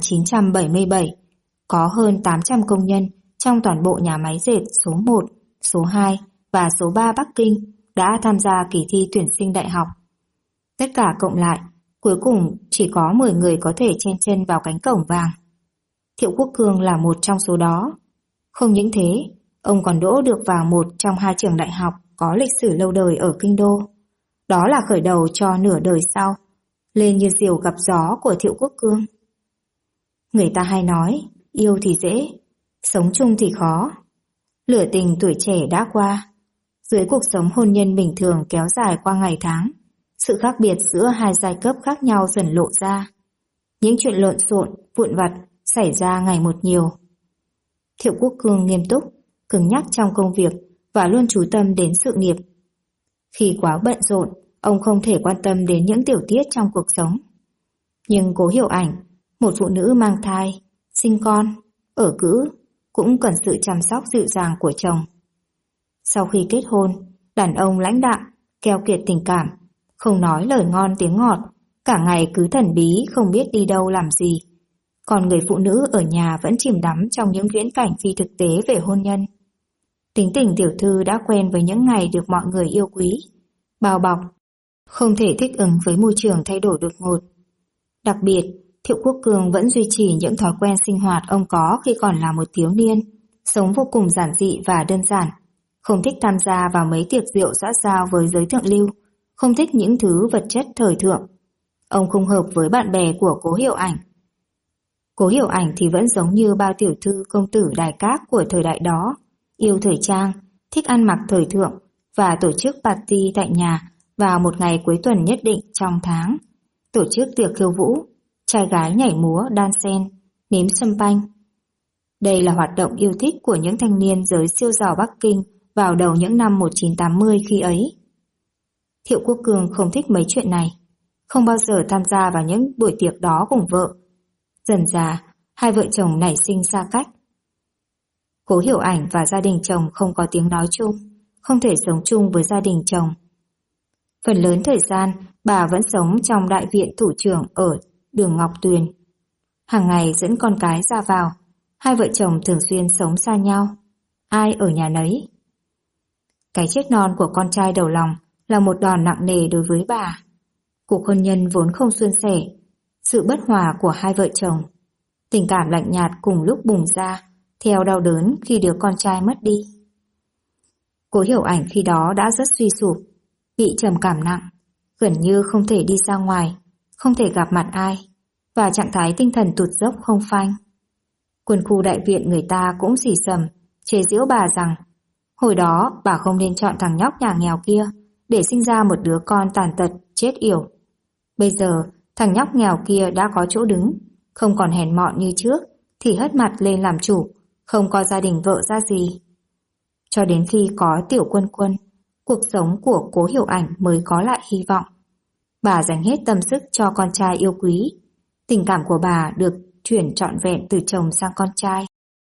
1977, có hơn 800 công nhân trong toàn bộ nhà máy dệt số 1, số 2 và số 3 Bắc Kinh đã tham gia kỳ thi tuyển sinh đại học. Tất cả cộng lại, cuối cùng chỉ có 10 người có thể chen chân vào cánh cổng vàng. Thiệu Quốc Cương là một trong số đó. Không những thế, ông còn đỗ được vào một trong hai trường đại học có lịch sử lâu đời ở Kinh Đô. Đó là khởi đầu cho nửa đời sau, lên như diều gặp gió của Thiệu Quốc Cương. Người ta hay nói, yêu thì dễ, sống chung thì khó. Lửa tình tuổi trẻ đã qua. Dưới cuộc sống hôn nhân bình thường kéo dài qua ngày tháng, sự khác biệt giữa hai giai cấp khác nhau dần lộ ra. Những chuyện lộn xộn, vụn vặt xảy ra ngày một nhiều. Thiệu Quốc Cương nghiêm túc, cứng nhắc trong công việc và luôn chú tâm đến sự nghiệp. Khi quá bận rộn, ông không thể quan tâm đến những tiểu tiết trong cuộc sống. Nhưng Cố Hiểu Ảnh, một phụ nữ mang thai, sinh con, ở cữ, cũng cần sự chăm sóc dịu dàng của chồng. Sau khi kết hôn, đàn ông lãnh đạm, keo kiệt tình cảm, không nói lời ngon tiếng ngọt, cả ngày cứ thần bí không biết đi đâu làm gì. Còn người phụ nữ ở nhà vẫn chìm đắm trong những viễn cảnh phi thực tế về hôn nhân. Tính tình tiểu thư đã quen với những ngày được mọi người yêu quý, bao bọc, không thể thích ứng với môi trường thay đổi đột ngột. Đặc biệt, Thiệu Quốc Cương vẫn duy trì những thói quen sinh hoạt ông có khi còn là một thiếu niên, sống vô cùng giản dị và đơn giản, không thích tham gia vào mấy tiệc rượu xã giao với giới thượng lưu, không thích những thứ vật chất thời thượng. Ông không hợp với bạn bè của Cố Hiểu Ảnh. Cố Hiểu Ảnh thì vẫn giống như bao tiểu thư công tử đài các của thời đại đó, yêu thời trang, thích ăn mặc thời thượng và tổ chức party tại nhà vào một ngày cuối tuần nhất định trong tháng. Tổ chức tiệc khiêu vũ, trai gái nhảy múa, đan sen, nếm sâm panh. Đây là hoạt động yêu thích của những thanh niên giới siêu giàu Bắc Kinh vào đầu những năm 1980 khi ấy. Thiệu Quốc Cương không thích mấy chuyện này, không bao giờ tham gia vào những buổi tiệc đó cùng vợ. Dần dà, hai vợ chồng nảy sinh xa cách. Cố Hiểu Ảnh và gia đình chồng không có tiếng nói chung, không thể sống chung với gia đình chồng. Phần lớn thời gian, bà vẫn sống trong đại viện thủ trưởng ở đường Ngọc Tuyền. Hàng ngày dẫn con cái ra vào, hai vợ chồng thường xuyên sống xa nhau, ai ở nhà nấy. Cái chết non của con trai đầu lòng là một đòn nặng nề đối với bà. Cuộc hôn nhân vốn không suôn sẻ, sự bất hòa của hai vợ chồng, tình cảm lạnh nhạt cùng lúc bùng ra, theo đau đớn khi đứa con trai mất đi. Cố Hiểu Ảnh khi đó đã rất suy sụp, bị trầm cảm nặng, gần như không thể đi ra ngoài, không thể gặp mặt ai, và trạng thái tinh thần tụt dốc không phanh. Quân khu đại viện người ta cũng xì xầm, chế giễu bà rằng hồi đó bà không nên chọn thằng nhóc nhà nghèo kia để sinh ra một đứa con tàn tật, chết yểu. Bây giờ thằng nhóc nghèo kia đã có chỗ đứng, không còn hèn mọn như trước, thì hất mặt lên làm chủ, không coi gia đình vợ ra gì. Cho đến khi có Tiểu Quân Quân, cuộc sống của Cố Hiểu Ảnh mới có lại hy vọng. Bà dành hết tâm sức cho con trai yêu quý. Tình cảm của bà được chuyển trọn vẹn từ chồng sang con trai.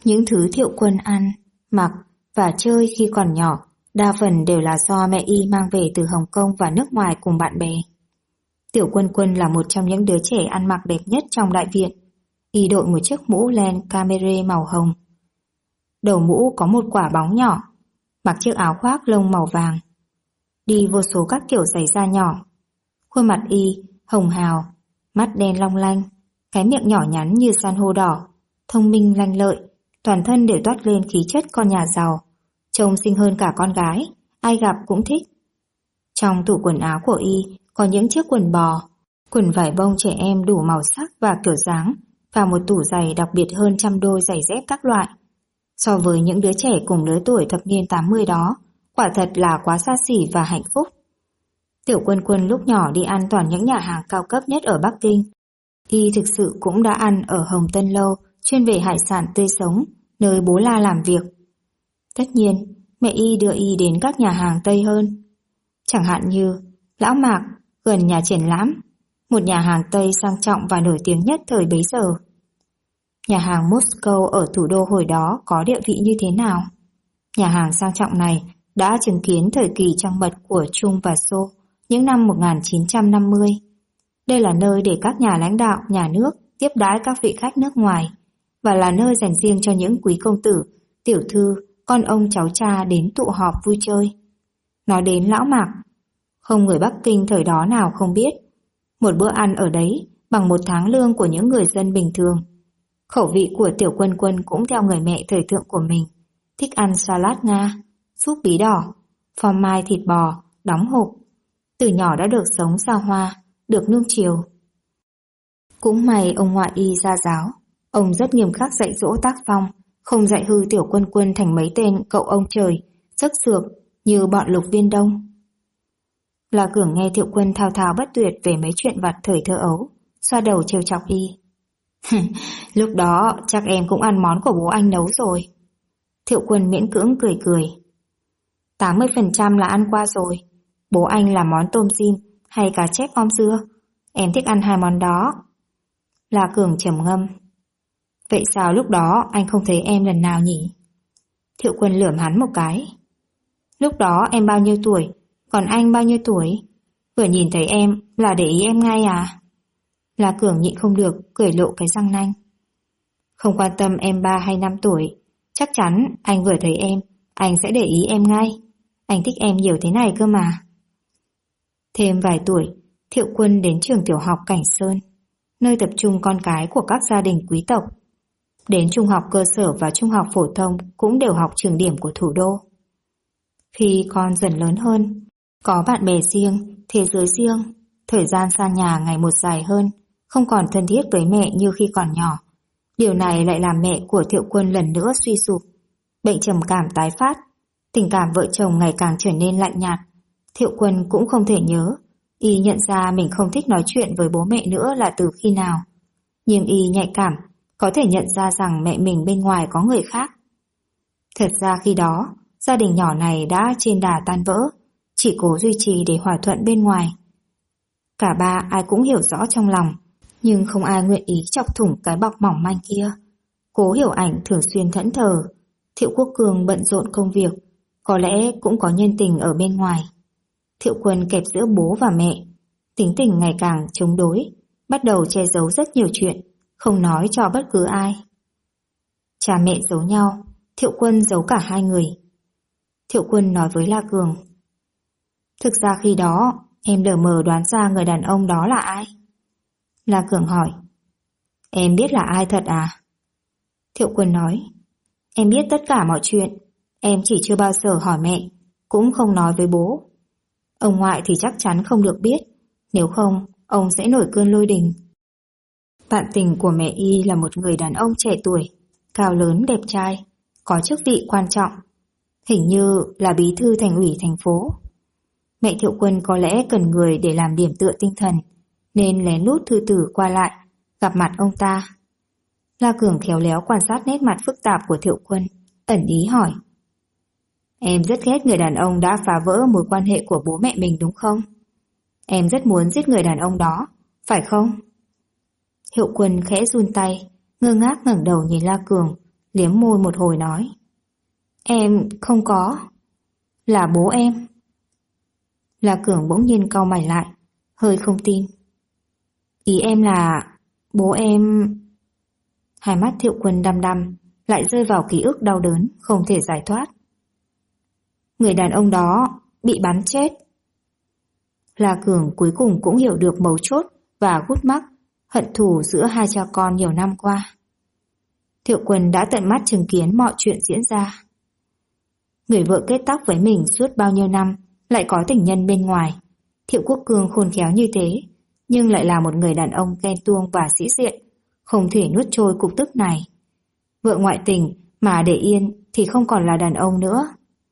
Những thứ Thiệu Quân ăn, mặc và chơi khi còn nhỏ đa phần đều là do mẹ y mang về từ Hồng Kông và nước ngoài cùng bạn bè. Tiểu Quân Quân là một trong những đứa trẻ ăn mặc đẹp nhất trong đại viện. Y đội một chiếc mũ len camere màu hồng. Đầu mũ có một quả bóng nhỏ, mặc chiếc áo khoác lông màu vàng. Đi vô số các kiểu giày da nhỏ. Khuôn mặt y hồng hào, mắt đen long lanh, cái miệng nhỏ nhắn như san hô đỏ, thông minh lanh lợi, toàn thân đều toát lên khí chất con nhà giàu, trông xinh hơn cả con gái, ai gặp cũng thích. Trong tủ quần áo của y có những chiếc quần bò, quần vải bông trẻ em đủ màu sắc và kiểu dáng, và một tủ giày đặc biệt hơn 100 đôi giày dép các loại. So với những đứa trẻ cùng lứa tuổi thập niên 80 đó, quả thật là quá xa xỉ và hạnh phúc. Tiểu Quân Quân lúc nhỏ đi ăn toàn những nhà hàng cao cấp nhất ở Bắc Kinh. Y thực sự cũng đã ăn ở Hồng Tân Lâu, chuyên về hải sản tươi sống, nơi bố La làm việc. Tất nhiên, mẹ y đưa y đến các nhà hàng Tây hơn. Chẳng hạn như Lão Mạc, gần nhà triển lãm, một nhà hàng Tây sang trọng và nổi tiếng nhất thời bấy giờ. Nhà hàng Moscow ở thủ đô hồi đó có địa vị như thế nào? Nhà hàng sang trọng này đã chứng kiến thời kỳ trăng mật của Trung và Xô những năm 1950. Đây là nơi để các nhà lãnh đạo, nhà nước tiếp đãi các vị khách nước ngoài, và là nơi dành riêng cho những quý công tử, tiểu thư, con ông cháu cha đến tụ họp vui chơi. Nói đến Lão Mạc, không người Bắc Kinh thời đó nào không biết. Một bữa ăn ở đấy bằng 1 tháng lương của những người dân bình thường. Khẩu vị của Tiểu Quân Quân cũng theo người mẹ thời thượng của mình, thích ăn salad Nga, súp bí đỏ, phô mai thịt bò, đóng hộp. Từ nhỏ đã được sống xa hoa, được nuông chiều. Cũng may ông ngoại y gia giáo, ông rất nghiêm khắc dạy dỗ tác phong, không dạy hư Tiểu Quân Quân thành mấy tên cậu ông trời, sức sược như bọn Lục Viên Đông. La Cường nghe Thiệu Quân thao thao bất tuyệt về mấy chuyện vặt thời thơ ấu, xoa đầu trêu chọc y. Lúc đó chắc em cũng ăn món của bố anh nấu rồi. Thiệu Quân miễn cưỡng cười cười. 80% là ăn qua rồi. Bố anh làm món tôm sim hay cá chép om dưa. Em thích ăn 2 món đó. La Cường trầm ngâm. Vậy sao lúc đó anh không thấy em lần nào nhỉ? Thiệu Quân lườm hắn một cái. Lúc đó em bao nhiêu tuổi, còn anh bao nhiêu tuổi? Vừa nhìn thấy em là để ý em ngay à? La Cường nhịn không được, cười lộ cái răng nanh. Không quan tâm em 3 hay 5 tuổi, chắc chắn anh vừa thấy em, anh sẽ để ý em ngay. Anh thích em nhiều thế này cơ mà. Thêm vài tuổi, Thiệu Quân đến trường tiểu học Cảnh Sơn, nơi tập trung con cái của các gia đình quý tộc. Đến trung học cơ sở và trung học phổ thông cũng đều học trường điểm của thủ đô. Khi con dần lớn hơn, có bạn bè riêng, thế giới riêng, thời gian xa nhà ngày một dài hơn, không còn thân thiết với mẹ như khi còn nhỏ. Điều này lại làm mẹ của Thiệu Quân lần nữa suy sụp, bệnh trầm cảm tái phát, tình cảm vợ chồng ngày càng trở nên lạnh nhạt. Thiệu Quân cũng không thể nhớ, y nhận ra mình không thích nói chuyện với bố mẹ nữa là từ khi nào. Nhưng y nhạy cảm, có thể nhận ra rằng mẹ mình bên ngoài có người khác. Thật ra khi đó, gia đình nhỏ này đã trên đà tan vỡ, chỉ cố duy trì để hòa thuận bên ngoài. Cả ba ai cũng hiểu rõ trong lòng, nhưng không ai nguyện ý chọc thủng cái bọc mỏng manh kia. Cố Hiểu Ảnh thường xuyên thẫn thờ, Thiệu Quốc Cường bận rộn công việc, có lẽ cũng có nhân tình ở bên ngoài. Thiệu Quân kẹp giữa bố và mẹ, tính tình ngày càng chống đối, bắt đầu che giấu rất nhiều chuyện, không nói cho bất cứ ai. Cha mẹ giấu nhau, Thiệu Quân giấu cả hai người. Thiệu Quân nói với La Cường. Thực ra khi đó, em lờ mờ đoán ra người đàn ông đó là ai? La Cường hỏi. Em biết là ai thật à? Thiệu Quân nói. Em biết tất cả mọi chuyện, em chỉ chưa bao giờ hỏi mẹ, cũng không nói với bố. Ông ngoại thì chắc chắn không được biết, nếu không, ông sẽ nổi cơn lôi đình. Bạn tình của mẹ y là một người đàn ông trẻ tuổi, cao lớn đẹp trai, có chức vị quan trọng, hình như là bí thư thành ủy thành phố. Mẹ Thiệu Quân có lẽ cần người để làm điểm tựa tinh thần, nên lén lút thư tử qua lại, gặp mặt ông ta. La Cường khéo léo quan sát nét mặt phức tạp của Thiệu Quân, ẩn ý hỏi. Em rất ghét người đàn ông đã phá vỡ mối quan hệ của bố mẹ mình đúng không? Em rất muốn giết người đàn ông đó, phải không? Thiệu Quân khẽ run tay, ngơ ngác ngẩng đầu nhìn La Cường, liếm môi một hồi nói. Em không có. Là bố em. La Cường bỗng nhiên cau mày lại, hơi không tin. Ý em là bố em... Hai mắt Thiệu Quân đăm đăm, lại rơi vào ký ức đau đớn, không thể giải thoát. Người đàn ông đó bị bắn chết. La Cường cuối cùng cũng hiểu được mấu chốt và gút mắc hận thù giữa hai cha con nhiều năm qua. Thiệu Quân đã tận mắt chứng kiến mọi chuyện diễn ra. Người vợ kết tóc với mình suốt bao nhiêu năm lại có tình nhân bên ngoài. Thiệu Quốc Cương khôn khéo như thế, nhưng lại là một người đàn ông ghen tuông và sĩ diện, không thể nuốt trôi cục tức này. Vợ ngoại tình mà để yên thì không còn là đàn ông nữa.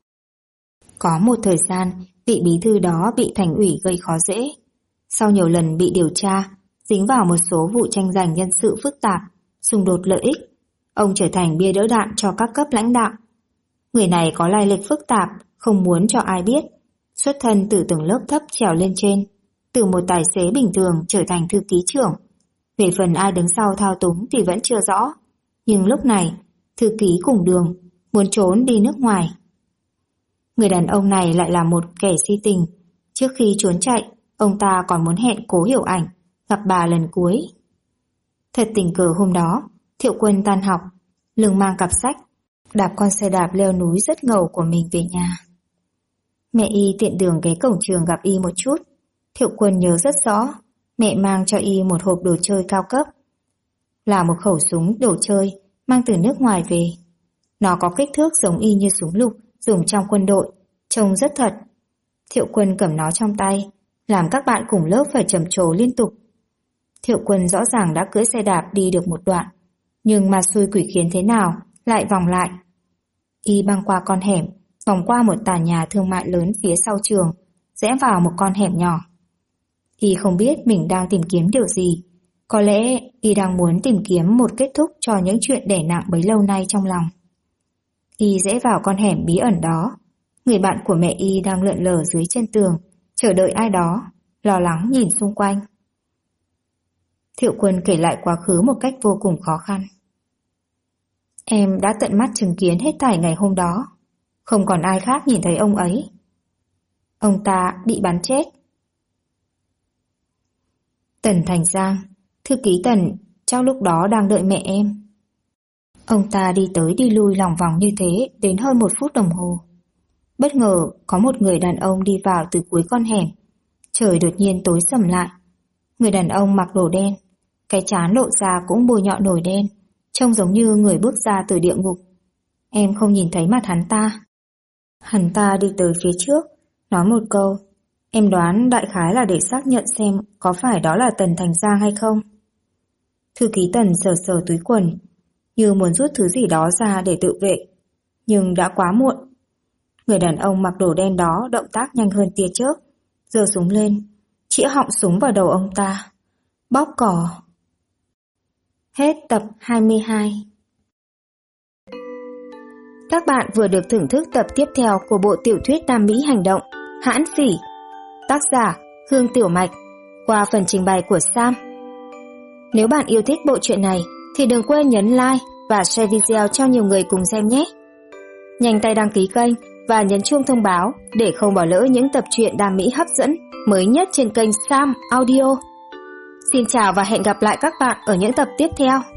Có một thời gian, vị bí thư đó bị thành ủy gây khó dễ. Sau nhiều lần bị điều tra, dính vào một số vụ tranh giành nhân sự phức tạp, xung đột lợi ích, ông trở thành bia đỡ đạn cho các cấp lãnh đạo. Người này có lai lịch phức tạp, không muốn cho ai biết, xuất thân từ từng lớp thấp trèo lên trên, từ một tài xế bình thường trở thành thư ký trưởng. Về phần ai đứng sau thao túng thì vẫn chưa rõ, nhưng lúc này, thư ký cùng đường, muốn trốn đi nước ngoài. Người đàn ông này lại là một kẻ si tình. Trước khi trốn chạy, ông ta còn muốn hẹn Cố Hiểu Ảnh gặp bà lần cuối. Thật tình cờ hôm đó, Thiệu Quân tan học, lưng mang cặp sách, đạp con xe đạp leo núi rất ngầu của mình về nhà. Mẹ Y tiện đường ghé cổng trường gặp Y một chút. Thiệu Quân nhớ rất rõ, mẹ mang cho Y một hộp đồ chơi cao cấp. Là một khẩu súng đồ chơi mang từ nước ngoài về. Nó có kích thước giống y như súng lục dùng trong quân đội, trông rất thật. Thiệu Quân cầm nó trong tay, làm các bạn cùng lớp phải trầm trồ liên tục. Thiệu Quân rõ ràng đã cưỡi xe đạp đi được một đoạn, nhưng mà xui quỷ khiến thế nào lại vòng lại. Y băng qua con hẻm, vòng qua một tòa nhà thương mại lớn phía sau trường, rẽ vào một con hẻm nhỏ. Y không biết mình đang tìm kiếm điều gì. Có lẽ Y đang muốn tìm kiếm một kết thúc cho những chuyện đè nặng bấy lâu nay trong lòng. Y rẽ vào con hẻm bí ẩn đó. Người bạn của mẹ Y đang lượn lờ dưới chân tường, chờ đợi ai đó, lo lắng nhìn xung quanh. Thiệu Quân kể lại quá khứ một cách vô cùng khó khăn. Em đã tận mắt chứng kiến hết thảy ngày hôm đó. Không còn ai khác nhìn thấy ông ấy. Ông ta bị bắn chết. Tần Thành Giang, thư ký Tần, chắc lúc đó đang đợi mẹ em. Ông ta đi tới đi lui lòng vòng như thế đến hơn 1 phút đồng hồ. Bất ngờ có một người đàn ông đi vào từ cuối con hẻm. Trời đột nhiên tối sầm lại. Người đàn ông mặc đồ đen, cái trán lộ ra cũng bôi nhọ nổi đen, trông giống như người bước ra từ địa ngục. Em không nhìn thấy mặt hắn ta. Hắn ta đi tới phía trước, nói một câu. Em đoán đại khái là để xác nhận xem có phải đó là Tần Thành Giang hay không. Thư ký Tần sờ sờ túi quần, như muốn rút thứ gì đó ra để tự vệ, nhưng đã quá muộn. Người đàn ông mặc đồ đen đó động tác nhanh hơn tia chớp, giơ súng lên, chĩa họng súng vào đầu ông ta, bóp cò. Hết tập 22. Các bạn vừa được thưởng thức tập tiếp theo của bộ tiểu thuyết Tam Mỹ Hành Động Hãn Phỉ, tác giả Hương Tiểu Mạch, qua phần trình bày của Sam. Nếu bạn yêu thích bộ truyện này thì đừng quên nhấn like và share video cho nhiều người cùng xem nhé. Nhanh tay đăng ký kênh và nhấn chuông thông báo để không bỏ lỡ những tập truyện đam mỹ hấp dẫn mới nhất trên kênh Sam Audio. Xin chào và hẹn gặp lại các bạn ở những tập tiếp theo.